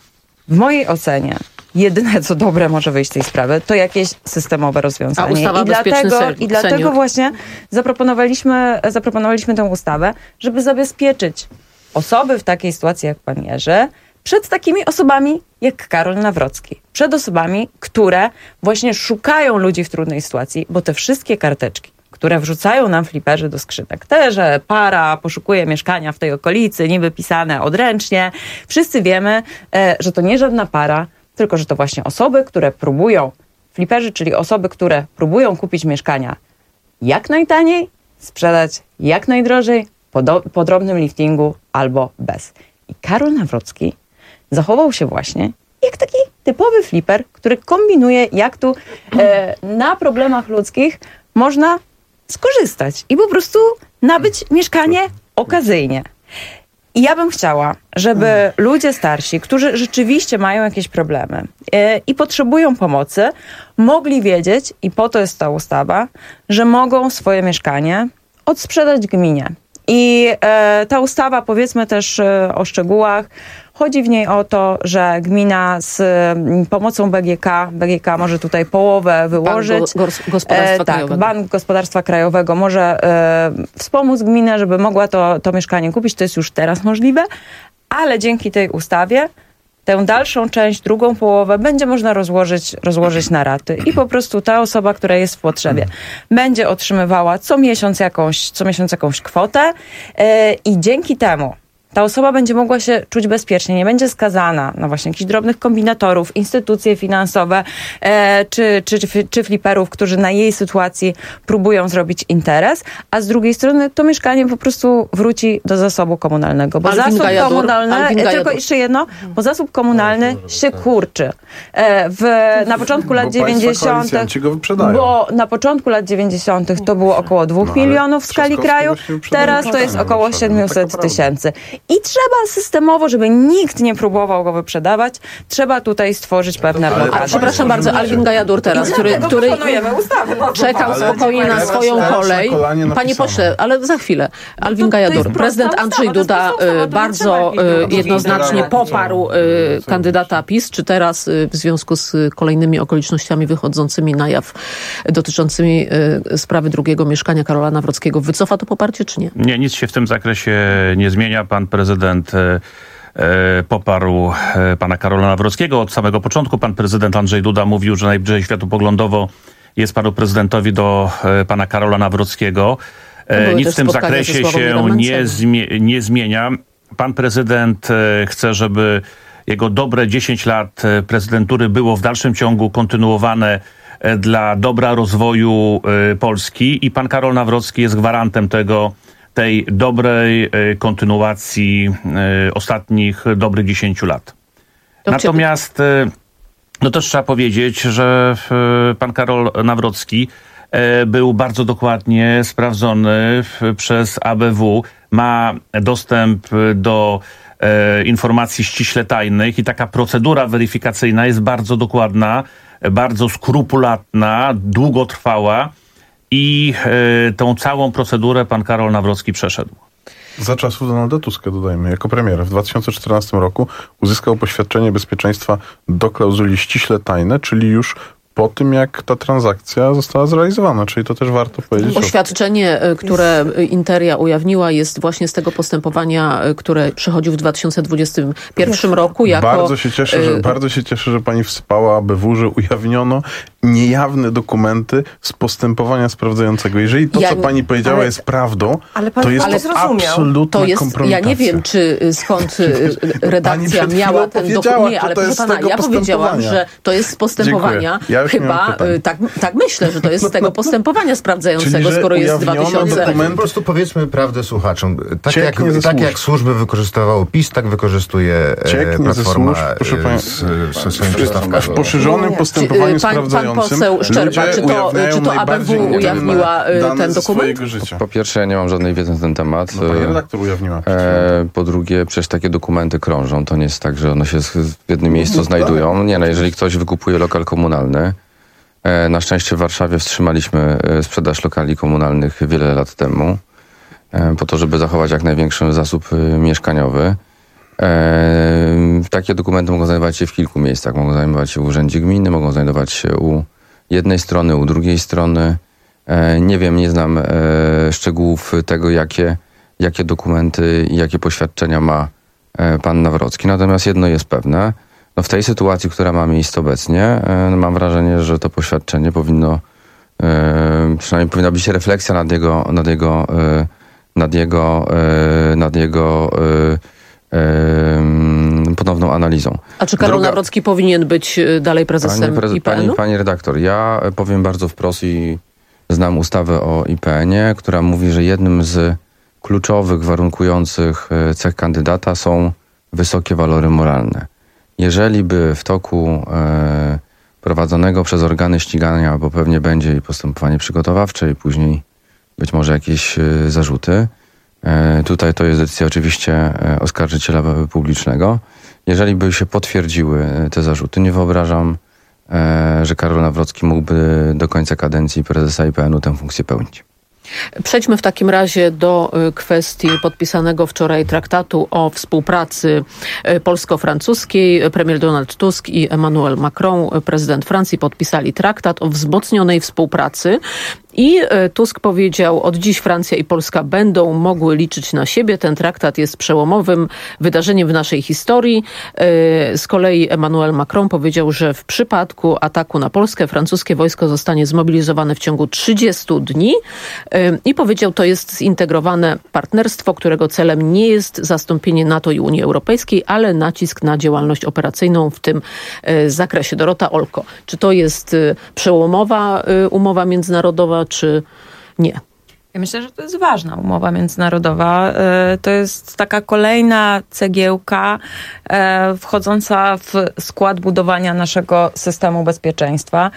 W mojej ocenie jedyne, co dobre może wyjść z tej sprawy, to jakieś systemowe rozwiązanie. A ustawa I dlatego, ser- i dlatego senior. właśnie zaproponowaliśmy, zaproponowaliśmy tę ustawę, żeby zabezpieczyć osoby w takiej sytuacji jak pan Jerzy przed takimi osobami jak Karol Nawrocki. Przed osobami, które właśnie szukają ludzi w trudnej sytuacji, bo te wszystkie karteczki, które wrzucają nam fliperzy do skrzynek. Te, że para poszukuje mieszkania w tej okolicy, niby pisane odręcznie. Wszyscy wiemy, e, że to nie żadna para, tylko że to właśnie osoby, które próbują, fliperzy, czyli osoby, które próbują kupić mieszkania jak najtaniej, sprzedać jak najdrożej, po, do, po drobnym liftingu albo bez. I Karol Nawrocki zachował się właśnie jak taki typowy fliper, który kombinuje, jak tu e, na problemach ludzkich można skorzystać i po prostu nabyć mieszkanie okazyjnie. I ja bym chciała, żeby ludzie starsi, którzy rzeczywiście mają jakieś problemy yy, i potrzebują pomocy, mogli wiedzieć, i po to jest ta ustawa, że mogą swoje mieszkanie odsprzedać gminie. I yy, ta ustawa, powiedzmy też yy, o szczegółach, chodzi w niej o to, że gmina z y, pomocą B G K, B G K może tutaj połowę wyłożyć. Bank go, Gospodarstwa e, tak, Krajowego. Bank Gospodarstwa Krajowego może e, wspomóc gminę, żeby mogła to, to mieszkanie kupić. To jest już teraz możliwe, ale dzięki tej ustawie tę dalszą część, drugą połowę będzie można rozłożyć, rozłożyć na raty i po prostu ta osoba, która jest w potrzebie, będzie otrzymywała co miesiąc jakąś, co miesiąc jakąś kwotę e, i dzięki temu ta osoba będzie mogła się czuć bezpiecznie, nie będzie skazana na właśnie jakichś drobnych kombinatorów, instytucje finansowe e, czy, czy, czy fliperów, którzy na jej sytuacji próbują zrobić interes, a z drugiej strony to mieszkanie po prostu wróci do zasobu komunalnego. Bo Alvin zasób Gajadur, komunalny, Alvin tylko Gajadur. jeszcze jedno, bo zasób komunalny się kurczy. E, w, na początku lat dziewięćdziesiątych go wyprzedają. bo na początku lat dziewięćdziesiątych to było około dwóch No, milionów w skali kraju, teraz to jest około siedemset tysięcy. I trzeba systemowo, żeby nikt nie próbował go wyprzedawać, trzeba tutaj stworzyć pewne blokady. Przepraszam bardzo, Alvin Gajadur teraz, który, który czekał spokojnie na swoją kolej. Panie pośle, ale za chwilę. Alvin Gajadur, prezydent Andrzej Duda bardzo jednoznacznie poparł kandydata PiS. Czy teraz w związku z kolejnymi okolicznościami wychodzącymi na jaw dotyczącymi sprawy drugiego mieszkania Karola Nawrockiego wycofa to poparcie, czy nie? Nie, nic się w tym zakresie nie zmienia. Pan prezydent poparł pana Karola Nawrockiego od samego początku. Pan prezydent Andrzej Duda mówił, że najbliżej światopoglądowo jest panu prezydentowi do pana Karola Nawrockiego. Były Nic w tym zakresie się nie, zmie- nie zmienia. Pan prezydent chce, żeby jego dobre dziesięć lat prezydentury było w dalszym ciągu kontynuowane dla dobra rozwoju Polski i pan Karol Nawrocki jest gwarantem tego, tej dobrej kontynuacji ostatnich dobrych dziesięciu lat. To Natomiast no też trzeba powiedzieć, że pan Karol Nawrocki był bardzo dokładnie sprawdzony przez A B W, ma dostęp do informacji ściśle tajnych i taka procedura weryfikacyjna jest bardzo dokładna, bardzo skrupulatna, długotrwała i y, tą całą procedurę pan Karol Nawrocki przeszedł. Za czasów Donalda Tuska, dodajmy, jako premiera. W dwa tysiące czternastym roku uzyskał poświadczenie bezpieczeństwa do klauzuli ściśle tajne, czyli już po tym, jak ta transakcja została zrealizowana, czyli to też warto powiedzieć. Oświadczenie, które Interia ujawniła, jest właśnie z tego postępowania, które przechodził w dwa tysiące dwudziestym pierwszym roku. Jako... Bardzo się cieszę, że, bardzo się cieszę, że pani wspała, aby w U-że ujawniono niejawne dokumenty z postępowania sprawdzającego. Jeżeli to, ja, co pani powiedziała, ale, jest prawdą, ale pan, to jest ale to absolutna to jest, kompromitacja. Ja nie wiem, czy skąd redakcja miała ten dokument. Nie, ale proszę pana, ja powiedziałam, że to jest z postępowania. Ja Chyba, tak, tak myślę, że to jest z tego postępowania sprawdzającego, czyli, skoro jest dwa tysiące... Dokument... Po prostu powiedzmy prawdę słuchaczom. Tak, jak, tak jak służby wykorzystywało PiS, tak wykorzystuje e, Platforma służb, proszę z, z swoimi przystawkami. W poszerzonym postępowaniu pan, sprawdzającym pan poseł Szczerba, czy to, czy to A B W ujawniła ten dokument? Po, po pierwsze, ja nie mam żadnej wiedzy na ten temat. No, pani redaktor ujawniła. E, po drugie, przecież takie dokumenty krążą. To nie jest tak, że one się w jednym miejscu znajdują. Nie, no jeżeli ktoś wykupuje lokal komunalny, na szczęście w Warszawie wstrzymaliśmy sprzedaż lokali komunalnych wiele lat temu, po to, żeby zachować jak największy zasób mieszkaniowy. Takie dokumenty mogą znajdować się w kilku miejscach. Mogą znajdować się w urzędzie gminy, mogą znajdować się u jednej strony, u drugiej strony. Nie wiem, nie znam szczegółów tego, jakie, jakie dokumenty i jakie poświadczenia ma pan Nawrocki. Natomiast jedno jest pewne. No w tej sytuacji, która ma miejsce obecnie, mam wrażenie, że to poświadczenie powinno, przynajmniej powinna być refleksja nad jego, nad jego, nad jego, nad jego ponowną analizą. A czy Karol Druga... Nawrocki powinien być dalej prezesem pani, I P N-u? Pani, pani redaktor, ja powiem bardzo wprost i znam ustawę o I P N-ie, która mówi, że jednym z kluczowych, warunkujących cech kandydata są wysokie walory moralne. Jeżeli by w toku e, prowadzonego przez organy ścigania, bo pewnie będzie i postępowanie przygotowawcze i później być może jakieś e, zarzuty, e, tutaj to jest decyzja oczywiście e, oskarżyciela publicznego. Jeżeli by się potwierdziły te zarzuty, nie wyobrażam, e, że Karol Nawrocki mógłby do końca kadencji prezesa I P N-u tę funkcję pełnić. Przejdźmy w takim razie do kwestii podpisanego wczoraj traktatu o współpracy polsko-francuskiej. Premier Donald Tusk i Emmanuel Macron, prezydent Francji, podpisali traktat o wzmocnionej współpracy. I Tusk powiedział, od dziś Francja i Polska będą mogły liczyć na siebie. Ten traktat jest przełomowym wydarzeniem w naszej historii. Z kolei Emmanuel Macron powiedział, że w przypadku ataku na Polskę francuskie wojsko zostanie zmobilizowane w ciągu trzydziestu dni. I powiedział, to jest zintegrowane partnerstwo, którego celem nie jest zastąpienie NATO i Unii Europejskiej, ale nacisk na działalność operacyjną w tym zakresie. Dorota Olko, czy to jest przełomowa umowa międzynarodowa, czy nie? Ja myślę, że to jest ważna umowa międzynarodowa. To jest taka kolejna cegiełka wchodząca w skład budowania naszego systemu bezpieczeństwa.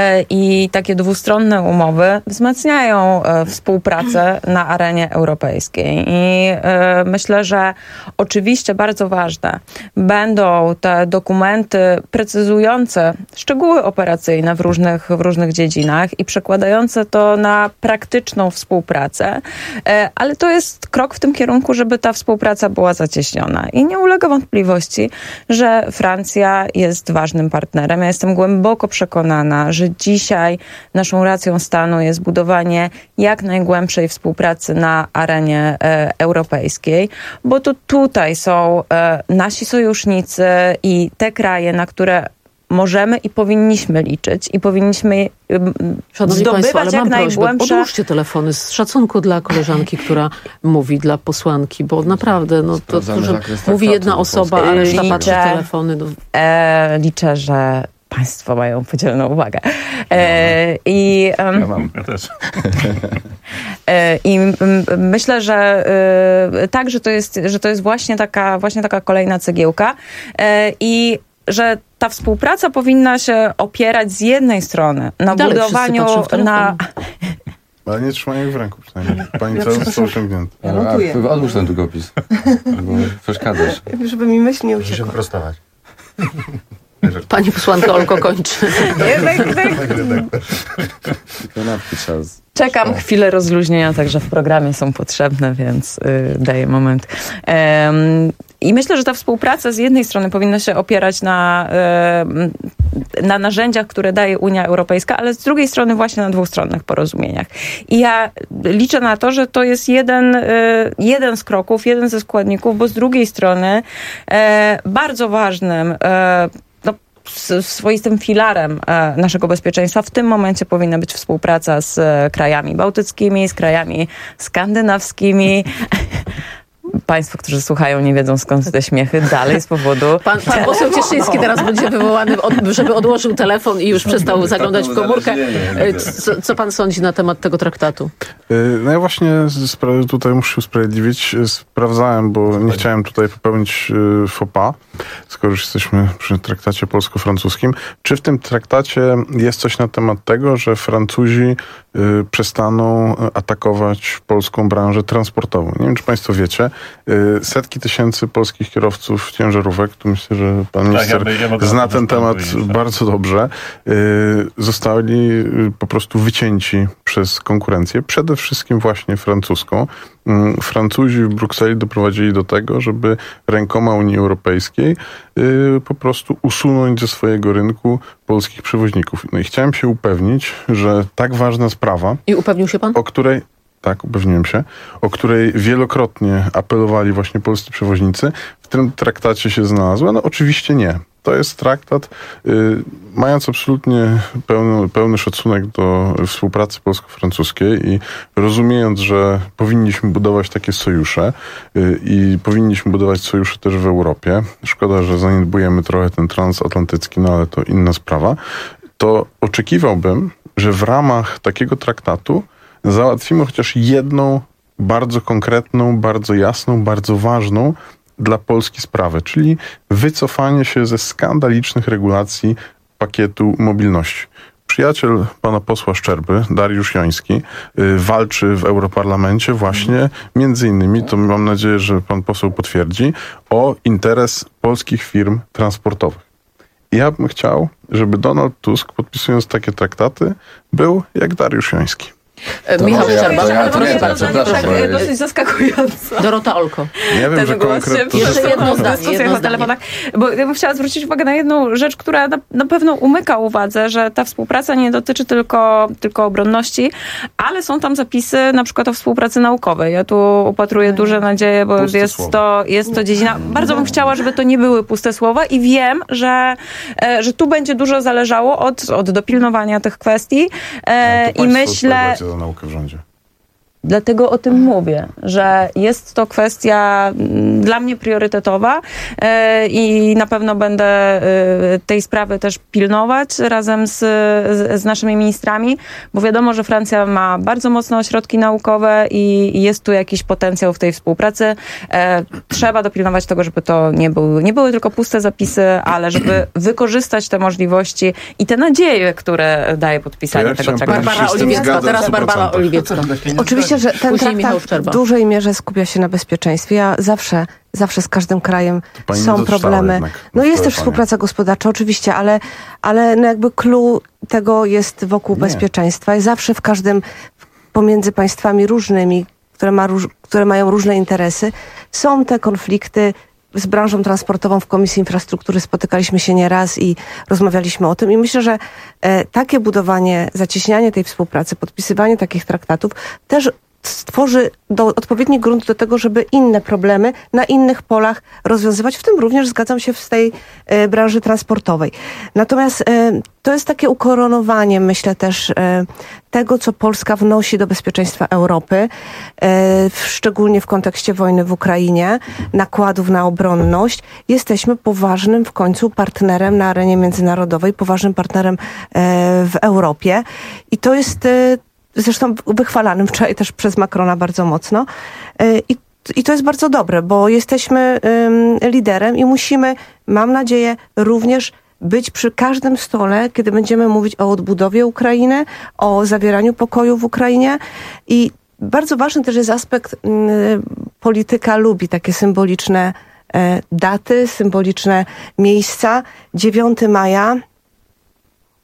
I takie dwustronne umowy wzmacniają współpracę na arenie europejskiej. I myślę, że oczywiście bardzo ważne będą te dokumenty precyzujące szczegóły operacyjne w różnych, w różnych dziedzinach i przekładające to na praktyczną współpracę. Współpracę, ale to jest krok w tym kierunku, żeby ta współpraca była zacieśniona. I nie ulega wątpliwości, że Francja jest ważnym partnerem. Ja jestem głęboko przekonana, że dzisiaj naszą racją stanu jest budowanie jak najgłębszej współpracy na arenie e, europejskiej, bo to tutaj są e, nasi sojusznicy i te kraje, na które możemy i powinniśmy liczyć i powinniśmy Szanowni zdobywać Państwo, ale jak mam najgłębsze... prośbę, odłóżcie telefony z szacunku dla koleżanki, która mówi, dla posłanki, bo naprawdę, no to, to że mówi jedna osoba, ale reszta patrzy w telefony. No. E, liczę, że Państwo mają podzieloną uwagę. E, i, um, ja mam, ja też. E, I m, myślę, że e, tak, że to jest, że to jest właśnie taka, właśnie taka kolejna cegiełka e, i że ta współpraca powinna się opierać z jednej strony na dalej budowaniu, na... Ale nie trzymają ich w ręku przynajmniej. Pani cały został osiągnięty. Ja odłóż ten długopis, bo przeszkadzasz. Żeby mi myśl nie uciekła. Muszę się wyprostować. Pani posłanka Olko kończy. Kanapki trzeba Czekam chwilę rozluźnienia, także w programie są potrzebne, więc yy, daję moment. Um, I myślę, że ta współpraca z jednej strony powinna się opierać na, yy, na narzędziach, które daje Unia Europejska, ale z drugiej strony właśnie na dwustronnych porozumieniach. I ja liczę na to, że to jest jeden, yy, jeden z kroków, jeden ze składników, bo z drugiej strony yy, bardzo ważnym yy, swoistym filarem naszego bezpieczeństwa w tym momencie powinna być współpraca z krajami bałtyckimi, z krajami skandynawskimi. Państwo, którzy słuchają, nie wiedzą, skąd te śmiechy. Dalej z powodu... Pan, pan poseł Cieszyński teraz będzie wywołany, od, żeby odłożył telefon i już przestał zaglądać w komórkę. Co, co pan sądzi na temat tego traktatu? No ja właśnie tutaj muszę się usprawiedliwić. Sprawdzałem, bo nie chciałem tutaj popełnić faux pas, skoro już jesteśmy przy traktacie polsko-francuskim. Czy w tym traktacie jest coś na temat tego, że Francuzi przestaną atakować polską branżę transportową? Nie wiem, czy państwo wiecie, setki tysięcy polskich kierowców ciężarówek, tu myślę, że pan minister tak, ja by, ja zna ten temat bardzo dobrze, zostali po prostu wycięci przez konkurencję, przede wszystkim właśnie francuską. Francuzi w Brukseli doprowadzili do tego, żeby rękoma Unii Europejskiej po prostu usunąć ze swojego rynku polskich przewoźników. No i chciałem się upewnić, że tak ważna sprawa... I upewnił się pan? O której... Tak, upewniłem się, o której wielokrotnie apelowali właśnie polscy przewoźnicy, w tym traktacie się znalazła? No oczywiście nie. To jest traktat, y, mając absolutnie pełny, pełny szacunek do współpracy polsko-francuskiej i rozumiejąc, że powinniśmy budować takie sojusze y, i powinniśmy budować sojusze też w Europie. Szkoda, że zaniedbujemy trochę ten transatlantycki, no ale to inna sprawa. To oczekiwałbym, że w ramach takiego traktatu załatwimy chociaż jedną bardzo konkretną, bardzo jasną, bardzo ważną dla Polski sprawę, czyli wycofanie się ze skandalicznych regulacji pakietu mobilności. Przyjaciel pana posła Szczerby, Dariusz Joński, walczy w Europarlamencie właśnie, między innymi, to mam nadzieję, że pan poseł potwierdzi, o interes polskich firm transportowych. Ja bym chciał, żeby Donald Tusk, podpisując takie traktaty, był jak Dariusz Joński. To Michał ja, Szczerba, to ja, proszę nie, bardzo. Tak, dosyć zaskakująco. Dorota Olko. Nie wiem, że konkretnie... Jeszcze jedno zdanie, jedno na telefonach, bo ja bym chciała zwrócić uwagę na jedną rzecz, która na, na pewno umyka uwadze, że ta współpraca nie dotyczy tylko, tylko obronności, ale są tam zapisy na przykład o współpracy naukowej. Ja tu upatruję duże nadzieje, bo jest to, jest to dziedzina... Bardzo bym chciała, żeby to nie były puste słowa i wiem, że, że tu będzie dużo zależało od, od dopilnowania tych kwestii e, i myślę... za naukę w rządzie. Dlatego o tym mówię, że jest to kwestia dla mnie priorytetowa i na pewno będę tej sprawy też pilnować razem z, z naszymi ministrami, bo wiadomo, że Francja ma bardzo mocne ośrodki naukowe i jest tu jakiś potencjał w tej współpracy. Trzeba dopilnować tego, żeby to nie były, nie były tylko puste zapisy, ale żeby wykorzystać te możliwości i te nadzieje, które daje podpisanie ja tego traktatu. Barbara Oliwiecka, teraz Barbara Oliwiecka. Oczywiście, że ten traktat w dużej mierze skupia się na bezpieczeństwie. Ja zawsze, zawsze z każdym krajem są problemy. No jest też współpraca gospodarcza, oczywiście, ale, ale no jakby clue tego jest wokół Nie. bezpieczeństwa. I zawsze w każdym, pomiędzy państwami różnymi, które, ma róż, które mają różne interesy, są te konflikty. Z branżą transportową w Komisji Infrastruktury spotykaliśmy się nieraz i rozmawialiśmy o tym. I myślę, że e, takie budowanie, zacieśnianie tej współpracy, podpisywanie takich traktatów też stworzy do, odpowiedni grunt do tego, żeby inne problemy na innych polach rozwiązywać, w tym również zgadzam się w tej e, branży transportowej. Natomiast e, to jest takie ukoronowanie, myślę też, e, tego, co Polska wnosi do bezpieczeństwa Europy, e, w, szczególnie w kontekście wojny w Ukrainie, nakładów na obronność. Jesteśmy poważnym w końcu partnerem na arenie międzynarodowej, poważnym partnerem e, w Europie i to jest e, zresztą wychwalanym wczoraj też przez Macrona bardzo mocno. I, i to jest bardzo dobre, bo jesteśmy um, liderem i musimy, mam nadzieję, również być przy każdym stole, kiedy będziemy mówić o odbudowie Ukrainy, o zawieraniu pokoju w Ukrainie. I bardzo ważny też jest aspekt, um, polityka lubi takie symboliczne e, daty, symboliczne miejsca. dziewiątego maja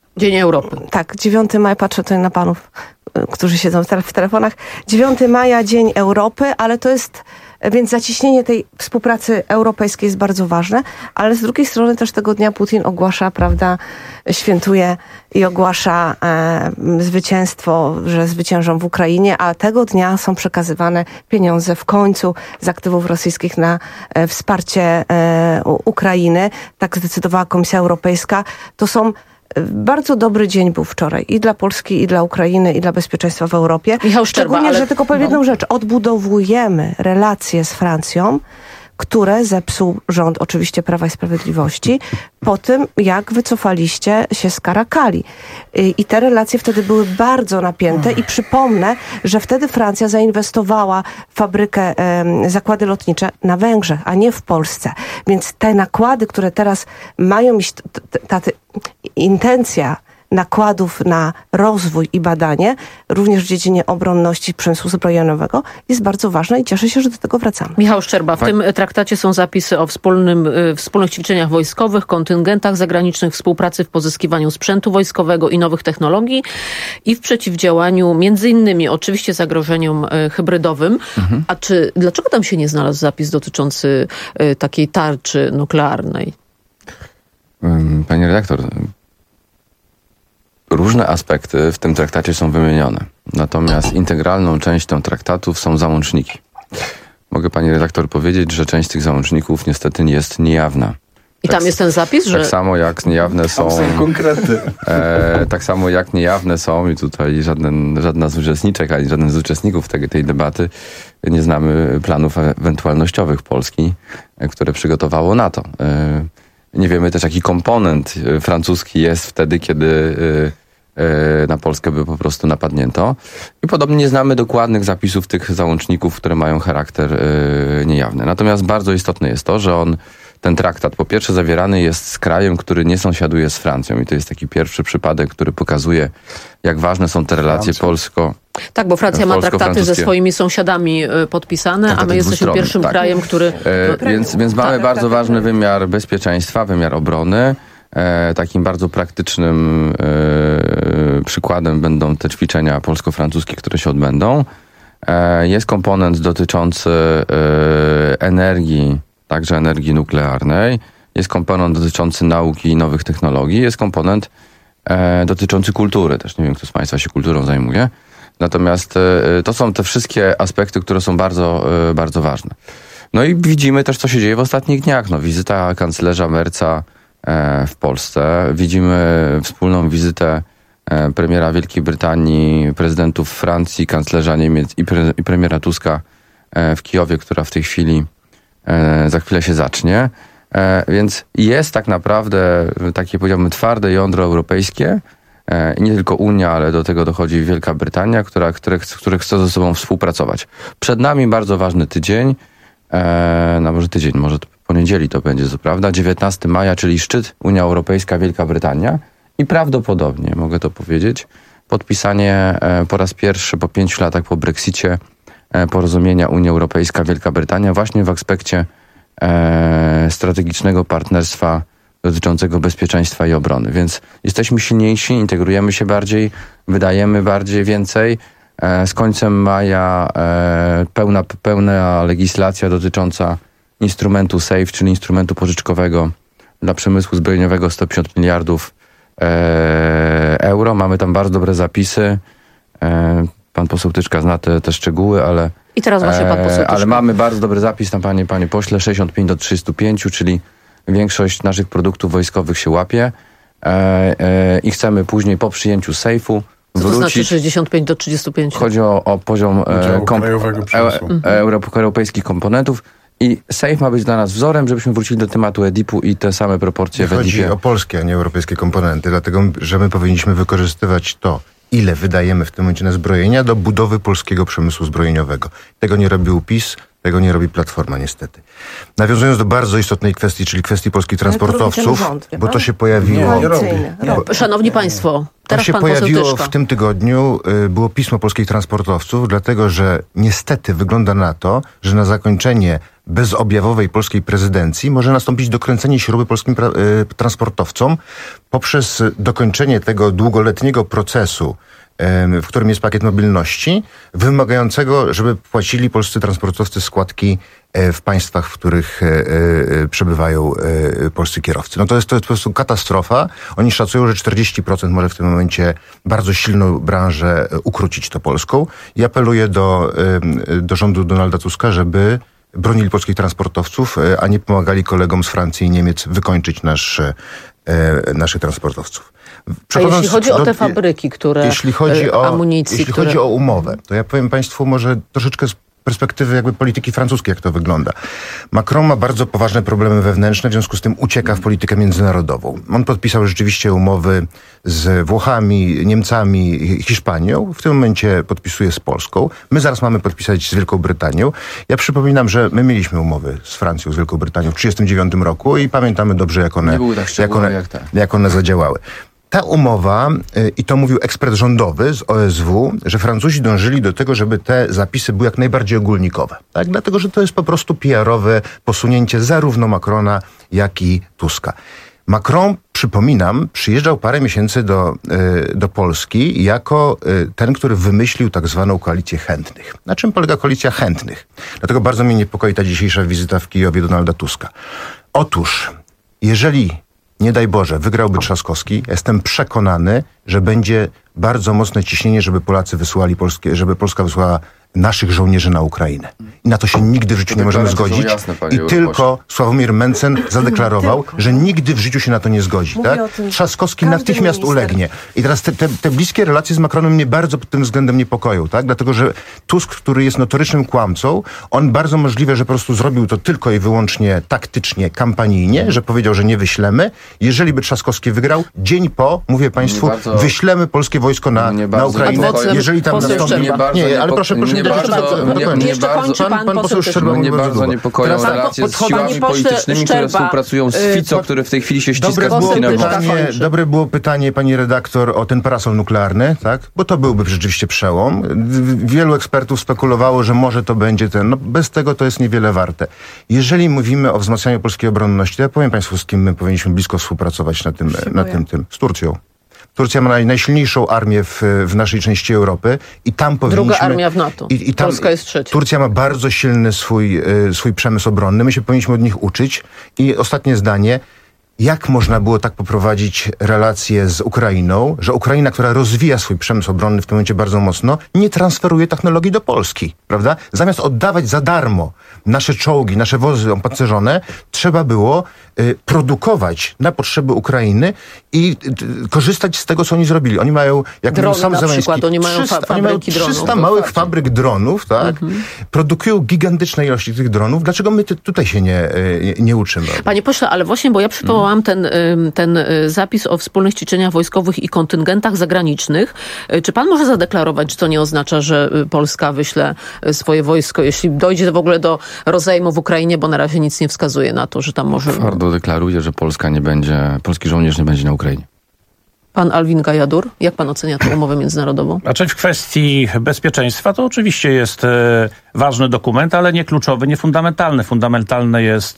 Dzień Europy. Tak, dziewiątego maja, patrzę tutaj na panów, którzy siedzą w telefonach. dziewiątego maja, Dzień Europy, ale to jest, więc zacieśnienie tej współpracy europejskiej jest bardzo ważne, ale z drugiej strony też tego dnia Putin ogłasza, prawda, świętuje i ogłasza e, zwycięstwo, że zwyciężą w Ukrainie, a tego dnia są przekazywane pieniądze w końcu z aktywów rosyjskich na e, wsparcie e, Ukrainy. Tak zdecydowała Komisja Europejska. To są Bardzo dobry dzień był wczoraj i dla Polski, i dla Ukrainy, i dla bezpieczeństwa w Europie. Michał Szczerba, Szczególnie, ale... że tylko powiem jedną no. rzecz. Odbudowujemy relacje z Francją, które zepsuł rząd oczywiście Prawa i Sprawiedliwości po tym, jak wycofaliście się z Karakali. I te relacje wtedy były bardzo napięte i przypomnę, że wtedy Francja zainwestowała w fabrykę, e, zakłady lotnicze na Węgrzech, a nie w Polsce. Więc te nakłady, które teraz mają iść, ta, ta intencja nakładów na rozwój i badanie, również w dziedzinie obronności przemysłu zbrojeniowego, jest bardzo ważna i cieszę się, że do tego wracamy. Michał Szczerba, w tym traktacie są zapisy o wspólnym, wspólnych ćwiczeniach wojskowych, kontyngentach zagranicznych, współpracy w pozyskiwaniu sprzętu wojskowego i nowych technologii i w przeciwdziałaniu między innymi oczywiście zagrożeniom hybrydowym. Mhm. A czy dlaczego tam się nie znalazł zapis dotyczący takiej tarczy nuklearnej? Pani redaktor, różne aspekty w tym traktacie są wymienione. Natomiast integralną częścią traktatów są załączniki. Mogę pani redaktor powiedzieć, że część tych załączników niestety jest niejawna. I tak, tam jest ten zapis, tak że... Tak samo jak niejawne są... są konkrety. E, tak samo jak niejawne są i tutaj żaden, żadna z uczestniczek, ani żaden z uczestników tej, tej debaty nie znamy planów ewentualnościowych Polski, które przygotowało NATO. E, nie wiemy też, jaki komponent francuski jest wtedy, kiedy na Polskę by po prostu napadnięto. I podobnie nie znamy dokładnych zapisów tych załączników, które mają charakter niejawny. Natomiast bardzo istotne jest to, że on, ten traktat, po pierwsze zawierany jest z krajem, który nie sąsiaduje z Francją. I to jest taki pierwszy przypadek, który pokazuje, jak ważne są te relacje polsko... Tak, bo Francja ma traktaty ze swoimi sąsiadami podpisane, traktaty a my jesteśmy pierwszym tak. krajem, który... E, więc, więc mamy tak, bardzo tak, ważny tak. wymiar bezpieczeństwa, wymiar obrony. E, takim bardzo praktycznym e, przykładem będą te ćwiczenia polsko-francuskie, które się odbędą. E, jest komponent dotyczący e, energii, także energii nuklearnej. Jest komponent dotyczący nauki i nowych technologii. Jest komponent e, dotyczący kultury. Też nie wiem, kto z państwa się kulturą zajmuje. Natomiast e, to są te wszystkie aspekty, które są bardzo, e, bardzo ważne. No i widzimy też, co się dzieje w ostatnich dniach. No, wizyta kanclerza Merza e, w Polsce. Widzimy wspólną wizytę e, premiera Wielkiej Brytanii, prezydentów Francji, kanclerza Niemiec i, pre, i premiera Tuska e, w Kijowie, która w tej chwili e, za chwilę się zacznie. E, więc jest tak naprawdę takie, powiedziałbym, twarde jądro europejskie, i nie tylko Unia, ale do tego dochodzi Wielka Brytania, która, które, które chce ze sobą współpracować. Przed nami bardzo ważny tydzień, e, no może tydzień, może to poniedzieli to będzie, co prawda, dziewiętnastego maja, czyli szczyt Unia Europejska, Wielka Brytania i prawdopodobnie, mogę to powiedzieć, podpisanie e, po raz pierwszy po pięciu latach po Brexicie e, porozumienia Unia Europejska, Wielka Brytania właśnie w aspekcie e, strategicznego partnerstwa dotyczącego bezpieczeństwa i obrony. Więc jesteśmy silniejsi, integrujemy się bardziej, wydajemy bardziej, więcej. E, z końcem maja e, pełna, pełna legislacja dotycząca instrumentu SAFE, czyli instrumentu pożyczkowego dla przemysłu zbrojeniowego sto pięćdziesiąt miliardów e, euro. Mamy tam bardzo dobre zapisy. E, pan poseł Tyczka zna te, te szczegóły, ale... I teraz właśnie pan poseł Tyczka. Ale mamy bardzo dobry zapis tam, panie, panie pośle, sześćdziesiąt pięć do trzydziestu pięciu, czyli większość naszych produktów wojskowych się łapie e, e, i chcemy później po przyjęciu sejfu Co wrócić. to znaczy sześćdziesiąt pięć do trzydziestu pięciu? Chodzi o, o poziom e, komp e, e, europejskich komponentów i sejf ma być dla nas wzorem, żebyśmy wrócili do tematu edipu i te same proporcje w edipie. Chodzi o polskie, a nie europejskie komponenty, dlatego, że my powinniśmy wykorzystywać to, ile wydajemy w tym momencie na zbrojenia do budowy polskiego przemysłu zbrojeniowego. Tego nie robił PiS, tego nie robi Platforma niestety. Nawiązując do bardzo istotnej kwestii, czyli kwestii polskich transportowców, rząd, bo to się pojawiło... Nie, nie robi. Nie. Szanowni Państwo, teraz to się pan pojawiło w tym tygodniu, y, było pismo polskich transportowców, dlatego że niestety wygląda na to, że na zakończenie bezobjawowej polskiej prezydencji może nastąpić dokręcenie śruby polskim pra- y, transportowcom poprzez dokończenie tego długoletniego procesu, y, w którym jest pakiet mobilności, wymagającego, żeby płacili polscy transportowcy składki y, w państwach, w których y, y, przebywają y, polscy kierowcy. No to jest, to jest po prostu katastrofa. Oni szacują, że czterdzieści procent może w tym momencie bardzo silną branżę ukrócić to polską. I apeluję do, y, do rządu Donalda Tuska, żeby bronili polskich transportowców, a nie pomagali kolegom z Francji i Niemiec wykończyć nasz, e, naszych transportowców. A jeśli chodzi o te fabryki, które jeśli chodzi o, amunicji, jeśli które... chodzi o umowę, to ja powiem Państwu może troszeczkę z perspektywy jakby polityki francuskiej, jak to wygląda. Macron ma bardzo poważne problemy wewnętrzne, w związku z tym ucieka w politykę międzynarodową. On podpisał rzeczywiście umowy z Włochami, Niemcami, Hiszpanią. W tym momencie podpisuje z Polską. My zaraz mamy podpisać z Wielką Brytanią. Ja przypominam, że my mieliśmy umowy z Francją, z Wielką Brytanią w tysiąc dziewięćset trzydziestym dziewiątym roku i pamiętamy dobrze, jak one, tak jak one, jak, jak one zadziałały. Ta umowa, i to mówił ekspert rządowy z O S W, że Francuzi dążyli do tego, żeby te zapisy były jak najbardziej ogólnikowe. Tak? Dlatego, że to jest po prostu P R-owe posunięcie zarówno Macrona, jak i Tuska. Macron, przypominam, przyjeżdżał parę miesięcy do, do Polski jako ten, który wymyślił tak zwaną koalicję chętnych. Na czym polega koalicja chętnych? Dlatego bardzo mnie niepokoi ta dzisiejsza wizyta w Kijowie Donalda Tuska. Otóż, jeżeli nie daj Boże, wygrałby Trzaskowski, jestem przekonany, że będzie bardzo mocne ciśnienie, żeby Polacy wysłali polskie, żeby Polska wysłała naszych żołnierzy na Ukrainę. I na to się nigdy w życiu nie możemy zgodzić. Jasne, I tylko Sławomir Mencen zadeklarował, że nigdy w życiu się na to nie zgodzi. Tak? Trzaskowski natychmiast minister. ulegnie. I teraz te, te, te bliskie relacje z Macronem mnie bardzo pod tym względem niepokoją. Tak? Dlatego, że Tusk, który jest notorycznym kłamcą, on bardzo możliwe, że po prostu zrobił to tylko i wyłącznie taktycznie, kampanijnie, że powiedział, że nie wyślemy. Jeżeli by Trzaskowski wygrał, dzień po, mówię państwu, bardzo, wyślemy polskie wojsko na, na Ukrainę. Jeżeli tam nastąpi... Nie, ale proszę, proszę, nie bardzo, mnie, mnie bardzo, pan, pan poseł Szczerba mnie bardzo niepokoją relacje z siłami politycznymi, które współpracują z Fico, który w tej chwili się ściska z Putinem. Dobre było pytanie, pani redaktor, o ten parasol nuklearny, tak? Bo to byłby rzeczywiście przełom. Wielu ekspertów spekulowało, że może to będzie ten. No bez tego to jest niewiele warte. Jeżeli mówimy o wzmacnianiu polskiej obronności, to ja powiem państwu, z kim my powinniśmy blisko współpracować na tym, na tym, tym. Z Turcją. Turcja ma naj, najsilniejszą armię w, w naszej części Europy i tam powinniśmy... Druga armia w NATO. I, i tam, Polska jest trzecia. Turcja ma bardzo silny swój, y, swój przemysł obronny. My się powinniśmy od nich uczyć. I ostatnie zdanie. Jak można było tak poprowadzić relacje z Ukrainą, że Ukraina, która rozwija swój przemysł obronny w tym momencie bardzo mocno, nie transferuje technologii do Polski, prawda? Zamiast oddawać za darmo nasze czołgi, nasze wozy opancerzone, trzeba było y, produkować na potrzeby Ukrainy i y, korzystać z tego, co oni zrobili. Oni mają, jak mówił sam Zełenski, oni mają trzysta, fa- oni mają trzysta małych fabryk dronów, tak? Mhm. Produkują gigantyczne ilości tych dronów. Dlaczego my ty, tutaj się nie, y, nie uczymy? Panie pośle, ale właśnie, bo ja przywołałam Ten, ten zapis o wspólnych ćwiczeniach wojskowych i kontyngentach zagranicznych. Czy pan może zadeklarować, że to nie oznacza, że Polska wyśle swoje wojsko, jeśli dojdzie w ogóle do rozejmu w Ukrainie, bo na razie nic nie wskazuje na to, że tam może... Twardo deklaruje, że Polska nie będzie, polski żołnierz nie będzie na Ukrainie. Pan Alwin Gajadur, jak pan ocenia tę umowę międzynarodową? Znaczy w kwestii bezpieczeństwa to oczywiście jest e, ważny dokument, ale nie kluczowy, nie fundamentalny. Fundamentalne jest,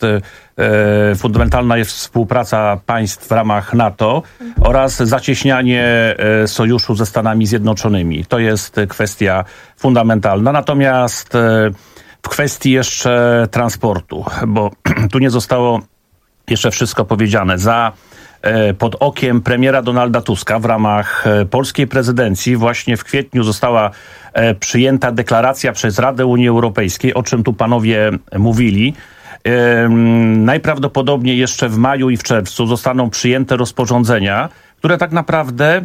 e, fundamentalna jest współpraca państw w ramach NATO oraz zacieśnianie e, sojuszu ze Stanami Zjednoczonymi. To jest kwestia fundamentalna. Natomiast e, w kwestii jeszcze transportu, bo tu nie zostało jeszcze wszystko powiedziane. Za pod okiem premiera Donalda Tuska w ramach polskiej prezydencji właśnie w kwietniu została przyjęta deklaracja przez Radę Unii Europejskiej, o czym tu panowie mówili. Najprawdopodobniej jeszcze w maju i w czerwcu zostaną przyjęte rozporządzenia, które tak naprawdę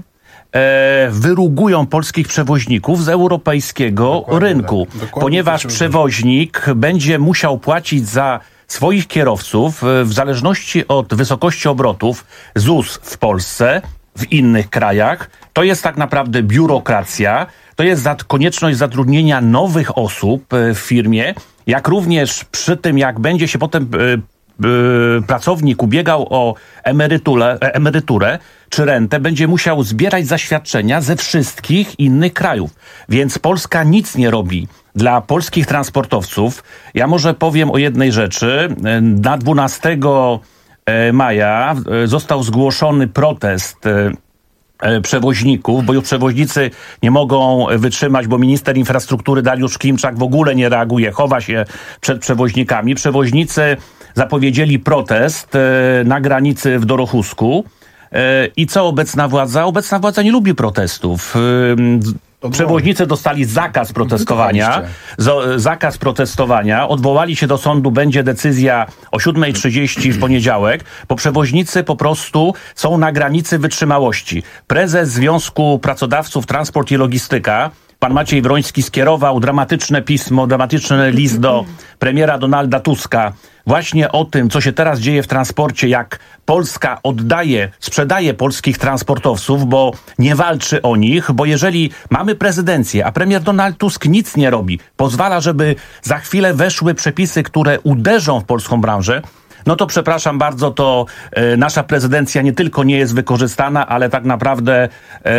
wyrugują polskich przewoźników z europejskiego dokładnie, rynku, tak. Dokładnie ponieważ przewoźnik będzie musiał płacić za swoich kierowców w zależności od wysokości obrotów Z U S w Polsce, w innych krajach. To jest tak naprawdę biurokracja, to jest za, konieczność zatrudnienia nowych osób w firmie, jak również przy tym, jak będzie się potem y, y, pracownik ubiegał o emeryturę, emeryturę czy rentę, będzie musiał zbierać zaświadczenia ze wszystkich innych krajów. Więc Polska nic nie robi dla polskich transportowców. Ja może powiem o jednej rzeczy. Na dwunastego maja został zgłoszony protest przewoźników, bo już przewoźnicy nie mogą wytrzymać, bo minister infrastruktury Dariusz Klimczak w ogóle nie reaguje, chowa się przed przewoźnikami. Przewoźnicy zapowiedzieli protest na granicy w Dorochusku. I co obecna władza? Obecna władza nie lubi protestów. Przewoźnicy dostali zakaz protestowania. Z- zakaz protestowania. Odwołali się do sądu, będzie decyzja o siódma trzydzieści w poniedziałek, bo przewoźnicy po prostu są na granicy wytrzymałości. Prezes Związku Pracodawców Transport i Logistyka, pan Maciej Wroński, skierował dramatyczne pismo, dramatyczny list do premiera Donalda Tuska właśnie o tym, co się teraz dzieje w transporcie, jak Polska oddaje, sprzedaje polskich transportowców, bo nie walczy o nich, bo jeżeli mamy prezydencję, a premier Donald Tusk nic nie robi, pozwala, żeby za chwilę weszły przepisy, które uderzą w polską branżę, no to przepraszam bardzo, to e, nasza prezydencja nie tylko nie jest wykorzystana, ale tak naprawdę e,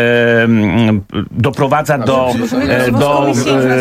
doprowadza do, e, do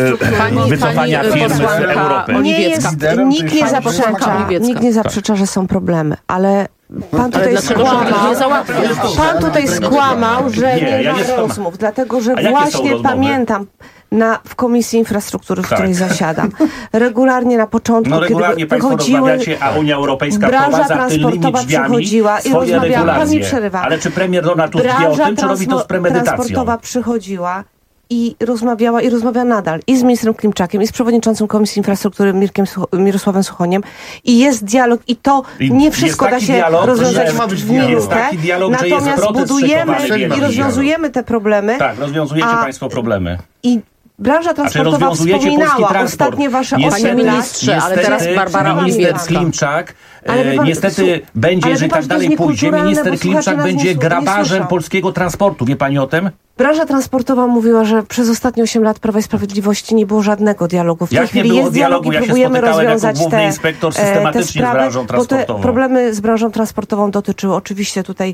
e, wycofania firm z Europy. Nie jest, nikt nie zaprzecza, nikt nie zaprzecza, że są problemy, ale pan tutaj ale skłamał, pan tutaj skłamał, że nie, nie ja ma rozmów, dlatego że właśnie pamiętam na, w Komisji Infrastruktury, w tak. której zasiadam. Regularnie na początku, no, regularnie kiedy wychodziły, a Unia Europejska branża transportowa przychodziła i rozmawiała, pan mi przerywa. Ale czy premier Donald Tusk wie o tym, czy robi to z premedytacją? Transportowa przychodziła i rozmawiała i rozmawia nadal i z ministrem Klimczakiem, i z przewodniczącym Komisji Infrastruktury Mirkiem Such- Mirosławem Suchoniem i jest dialog i to I nie wszystko da się dialog, rozwiązać w minutę, natomiast budujemy i rozwiązujemy te problemy. Tak, rozwiązujecie a, państwo problemy. I branża transportowa wspominała ostatnie wasze osiem ministrze, ale teraz Barbara minister Klimczak ale pan, niestety su, będzie, jeżeli tak dalej pójdzie, minister Klimczak będzie grabarzem polskiego transportu. Wie pani o tym? Branża transportowa mówiła, że przez ostatnie osiem lat Prawa i Sprawiedliwości nie było żadnego dialogu. W tej Jak chwili nie było jest dialogu? dialog i Ja próbujemy rozwiązać jako główny te, inspektor systematycznie te sprawy, z branżą transportową. Bo te problemy z branżą transportową dotyczyły oczywiście tutaj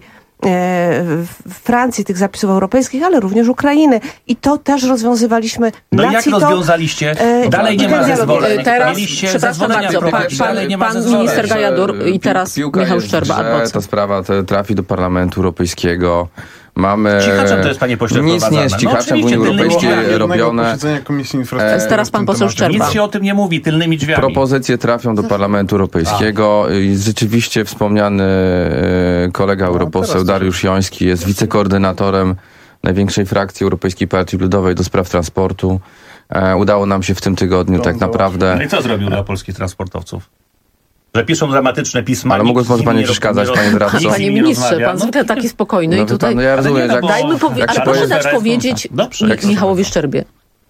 w Francji tych zapisów europejskich, ale również Ukrainy. I to też rozwiązywaliśmy. No jak rozwiązaliście? E, Dalej nie ma zezwoleń. Teraz, przepraszam bardzo, pan, pan, pan minister Gajadur i teraz Piłka Michał jest, Szczerba. Że ta sprawa trafi do Parlamentu Europejskiego. Mamy... Cichaczem to jest, panie pośle, Nic nie jest cichaczem no, w Unii Europejskiej robione. E, teraz pan poseł Szczerba. Nic się o tym nie mówi, tylnymi drzwiami. Propozycje trafią do Parlamentu Europejskiego. I rzeczywiście wspomniany kolega europoseł Dariusz Joński jest wicekoordynatorem największej frakcji Europejskiej Partii Ludowej do spraw transportu. E, udało nam się w tym tygodniu tak naprawdę... No i co zrobił dla polskich transportowców? Że piszą dramatyczne pisma. Ale mogę może pani przeszkadzać, panie radco. Panie ministrze, pan zwykle taki spokojny no, i tutaj... Pan, no ja rozumiem, jak, dajmy powie- ale proszę dać powiedzieć Dobrze, Michałowi Szczerbie.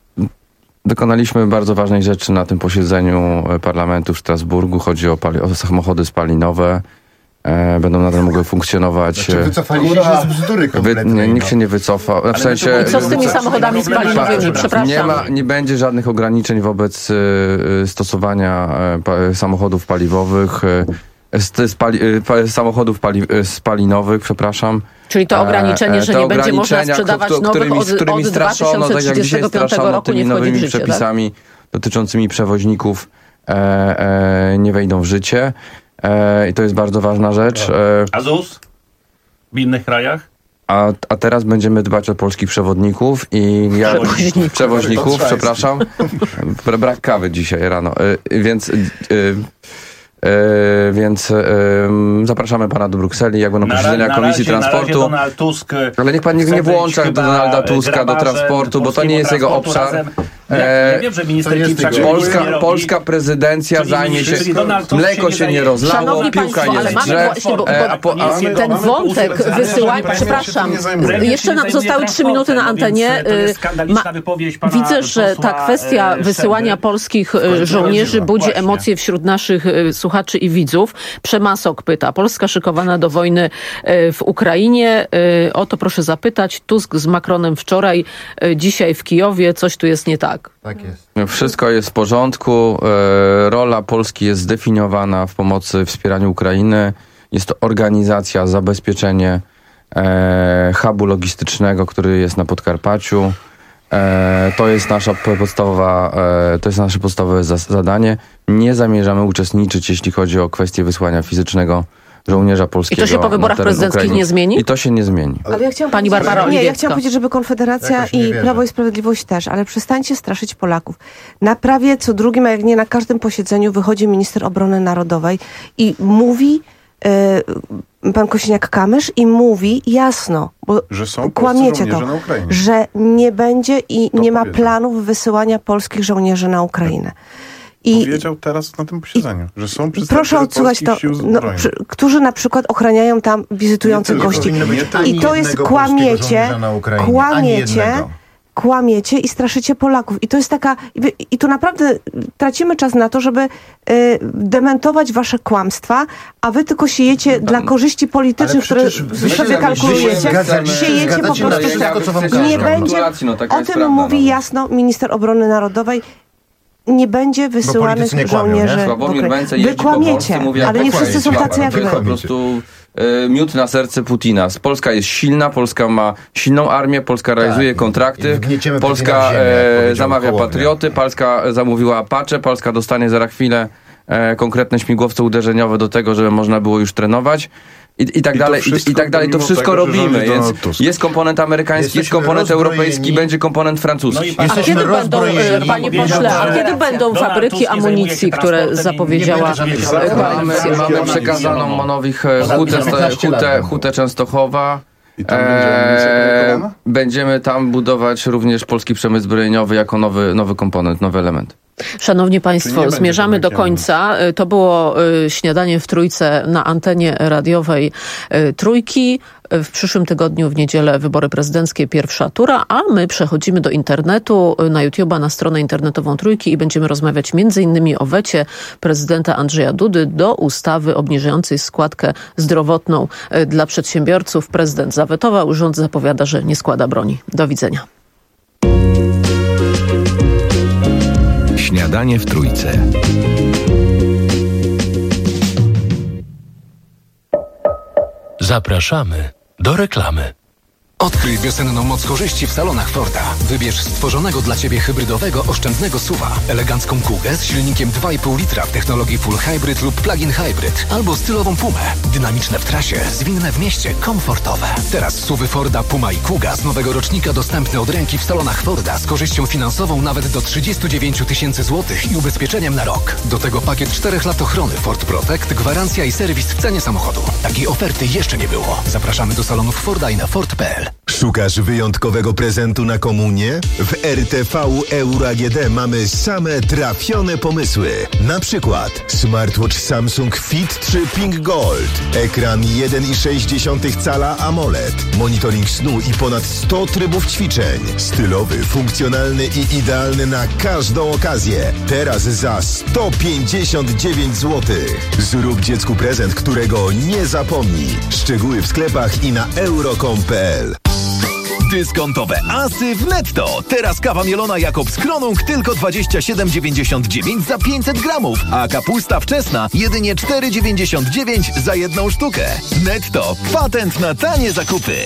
Dokonaliśmy bardzo ważnej rzeczy na tym posiedzeniu parlamentu w Strasburgu. Chodzi o, pali- o samochody spalinowe. E, będą nadal mogły funkcjonować. Znaczy wycofaliście się z bzdury kompletnie. Wy, nie, nikt się nie wycofał. W sensie, I co z tymi samochodami spalinowymi? Przepraszam. Nie, ma, nie będzie żadnych ograniczeń wobec y, stosowania y, pa, samochodów paliwowych, y, spali, y, samochodów pali, y, spalinowych, przepraszam. Czyli to ograniczenie, że nie będzie można sprzedawać nowych którymi, od, którymi od dwa tysiące trzydziestego piątego roku nie wchodzi w życie. Przepisami tak? dotyczącymi przewoźników e, e, nie wejdą w życie. E, I to jest bardzo ważna rzecz. E, a Z U S? W innych krajach? A, a teraz będziemy dbać o polskich przewodników i ja... Przewoźników, Przewoźników przepraszam. Brak kawy dzisiaj rano. E, więc... E, E, więc e, zapraszamy pana do Brukseli, jak będą posiedzenia na Komisji razie, Transportu. Na Donald Tusk ale niech pan nie, nie włącza Donalda Tuska do transportu, bo to nie jest jego obszar. Razem, ja, ja wiem, że minister Klimczak Polska, Polska prezydencja czyli zajmie się... Mleko się nie rozlało, Szanowni piłka państwo, jest ale mamy właśnie, bo, bo, bo e, ten wątek wysyłania... Przepraszam, jeszcze nam zostały trzy minuty na antenie. Ma, widzę, że ta kwestia wysyłania polskich żołnierzy budzi emocje wśród naszych słuchaczy i widzów. Przemasok pyta, Polska szykowana do wojny w Ukrainie. O to proszę zapytać. Tusk z Macronem wczoraj, dzisiaj w Kijowie. Coś tu jest nie tak. Tak jest. Wszystko jest w porządku. Rola Polski jest zdefiniowana w pomocy, wspieraniu Ukrainy. Jest to organizacja, zabezpieczenie hubu logistycznego, który jest na Podkarpaciu. E, to jest nasza podstawowa, e, to jest nasze podstawowe zadanie. Nie zamierzamy uczestniczyć, jeśli chodzi o kwestię wysłania fizycznego żołnierza polskiego. I to się po wyborach prezydenckich Ukrainy nie zmieni? I to się nie zmieni. Ale ja chciałam Pani Barbara Nie, ja chciałam powiedzieć, żeby Konfederacja i Prawo i Sprawiedliwość też, ale przestańcie straszyć Polaków. Na prawie co drugim, a jak nie na każdym posiedzeniu wychodzi minister obrony narodowej i mówi yy, pan Kosiniak-Kamysz i mówi jasno, bo że są kłamiecie to, że nie będzie i to nie ma powiedział. planów wysyłania polskich żołnierzy na Ukrainę. I powiedział teraz na tym posiedzeniu, że są przedstawiciele proszę odsłuchać to, no, przy, którzy na przykład ochraniają tam wizytujących gości. I to jest kłamiecie, kłamiecie, kłamiecie i straszycie Polaków. I to jest taka, i, i tu naprawdę tracimy czas na to, żeby y, dementować wasze kłamstwa, a wy tylko siejecie dla korzyści politycznych, które sobie kalkulujecie, siejecie po prostu strach. Nie będzie, o tym mówi jasno minister obrony narodowej, nie będzie wysyłanych żołnierzy. Wy kłamiecie, ale nie wszyscy są tacy jak wy. Po prostu y, miód na serce Putina. Polska jest silna, Polska ma silną armię, Polska realizuje tak, kontrakty, Polska e, zamawia patrioty, Polska zamówiła Apache, Polska dostanie za chwilę e, konkretne śmigłowce uderzeniowe do tego, żeby można było już trenować. I, i tak I dalej, i, i tak dalej. To wszystko tego, robimy. Jest, jest komponent amerykański, jest komponent europejski, będzie komponent francuski. No a kiedy będą, panie pośle, a kiedy będą fabryki amunicji, które zapowiedziała koalicja? Mamy przekazaną Monowi hutę, hutę, hutę Częstochowa. I tam eee, będziemy tam budować również polski przemysł zbrojeniowy jako nowy, nowy komponent, nowy element. Szanowni Państwo, zmierzamy do końca. To było śniadanie w Trójce na antenie radiowej Trójki. W przyszłym tygodniu w niedzielę wybory prezydenckie, pierwsza tura, a my przechodzimy do internetu, na YouTube'a, na stronę internetową Trójki i będziemy rozmawiać między innymi o wecie prezydenta Andrzeja Dudy do ustawy obniżającej składkę zdrowotną dla przedsiębiorców. Prezydent zawetował, rząd zapowiada, że nie składa broni. Do widzenia. Śniadanie w Trójce. Zapraszamy do reklamy. Odkryj wiosenną moc korzyści w salonach Forda. Wybierz stworzonego dla Ciebie hybrydowego, oszczędnego S U V-a, elegancką Kugę z silnikiem dwa i pół litra w technologii Full Hybrid lub Plug-in Hybrid, albo stylową Pumę. Dynamiczne w trasie, zwinne w mieście, komfortowe. Teraz S U V-y Forda Puma i Kuga z nowego rocznika dostępne od ręki w salonach Forda z korzyścią finansową nawet do trzydzieści dziewięć tysięcy złotych i ubezpieczeniem na rok. Do tego pakiet czterech lat ochrony Ford Protect, gwarancja i serwis w cenie samochodu. Takiej oferty jeszcze nie było. Zapraszamy do salonów Forda i na Ford kropka p l. Szukasz wyjątkowego prezentu na komunię? W R T V Euro A G D mamy same trafione pomysły. Na przykład smartwatch Samsung Fit trzy Pink Gold, ekran jeden i sześć cala AMOLED, monitoring snu i ponad sto trybów ćwiczeń. Stylowy, funkcjonalny i idealny na każdą okazję. Teraz za sto pięćdziesiąt dziewięć złotych. Zrób dziecku prezent, którego nie zapomni. Szczegóły w sklepach i na euro kropka com kropka p l. Dyskontowe asy w Netto. Teraz kawa mielona Jakobs Kronung tylko dwadzieścia siedem dziewięćdziesiąt dziewięć za pięćset gramów, a kapusta wczesna jedynie cztery dziewięćdziesiąt dziewięć za jedną sztukę. Netto. Patent na tanie zakupy.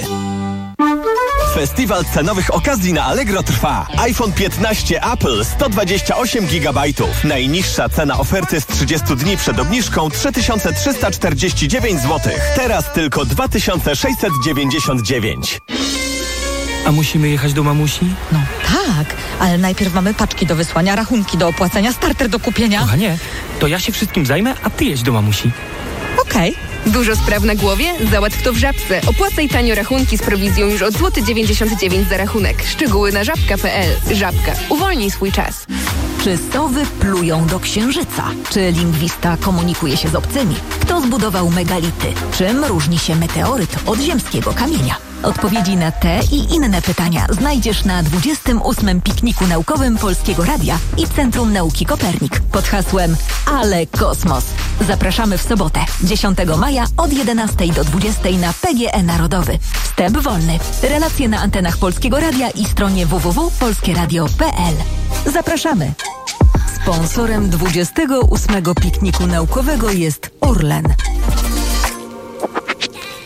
Festiwal cenowych okazji na Allegro trwa. iPhone piętnaście Apple sto dwadzieścia osiem gigabajtów. Najniższa cena oferty z trzydziestu dni przed obniżką trzy tysiące trzysta czterdzieści dziewięć złotych. Teraz tylko dwa tysiące sześćset dziewięćdziesiąt dziewięć. A musimy jechać do mamusi? No tak, ale najpierw mamy paczki do wysłania, rachunki do opłacenia, starter do kupienia. Kochanie, to ja się wszystkim zajmę, a ty jedź do mamusi. Okej. Okay. Dużo spraw na głowie? Załatw to w Żabce. Opłacaj tanio rachunki z prowizją już od złoty dziewięćdziesiąt dziewięć za rachunek. Szczegóły na żabka kropka p l. Żabka. Uwolnij swój czas. Czy sowy plują do księżyca? Czy lingwista komunikuje się z obcymi? Kto zbudował megality? Czym różni się meteoryt od ziemskiego kamienia? Odpowiedzi na te i inne pytania znajdziesz na dwudziestym ósmym pikniku naukowym Polskiego Radia i Centrum Nauki Kopernik pod hasłem Ale Kosmos. Zapraszamy w sobotę, dziesiątego maja od jedenastej do dwudziestej na P G E Narodowy. Wstęp wolny. Relacje na antenach Polskiego Radia i stronie w w w kropka polskie radio kropka p l. Zapraszamy. Sponsorem dwudziestego ósmego pikniku naukowego jest Orlen.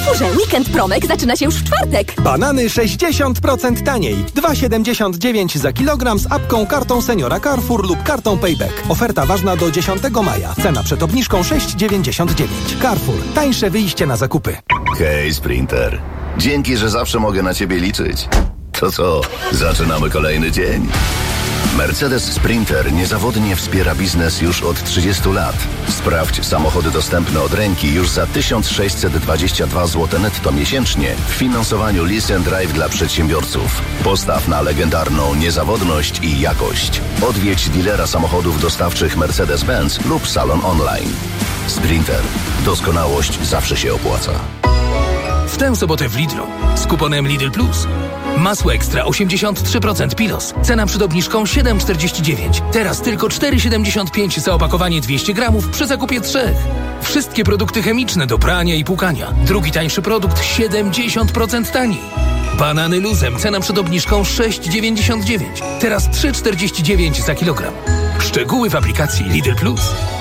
Carrefourze. Weekend promek zaczyna się już w czwartek. Banany sześćdziesiąt procent taniej. dwa siedemdziesiąt dziewięć za kilogram z apką, kartą Seniora Carrefour lub kartą Payback. Oferta ważna do dziesiątego maja. Cena przed obniżką sześć dziewięćdziesiąt dziewięć. Carrefour. Tańsze wyjście na zakupy. Hej, Sprinter. Dzięki, że zawsze mogę na ciebie liczyć. To co? Zaczynamy kolejny dzień. Mercedes Sprinter niezawodnie wspiera biznes już od trzydziestu lat. Sprawdź samochody dostępne od ręki już za tysiąc sześćset dwadzieścia dwa złote netto miesięcznie w finansowaniu Lease and Drive dla przedsiębiorców. Postaw na legendarną niezawodność i jakość. Odwiedź dealera samochodów dostawczych Mercedes-Benz lub salon online. Sprinter. Doskonałość zawsze się opłaca. W tę sobotę w Lidlu z kuponem Lidl Plus. Masło ekstra osiemdziesiąt trzy procent Pilos. Cena przed obniżką siedem czterdzieści dziewięć. Teraz tylko cztery siedemdziesiąt pięć za opakowanie dwieście gramów przy zakupie trzech. Wszystkie produkty chemiczne do prania i płukania. Drugi tańszy produkt siedemdziesiąt procent taniej. Banany luzem. Cena przed obniżką sześć dziewięćdziesiąt dziewięć. Teraz trzy czterdzieści dziewięć za kilogram. Szczegóły w aplikacji Lidl Plus.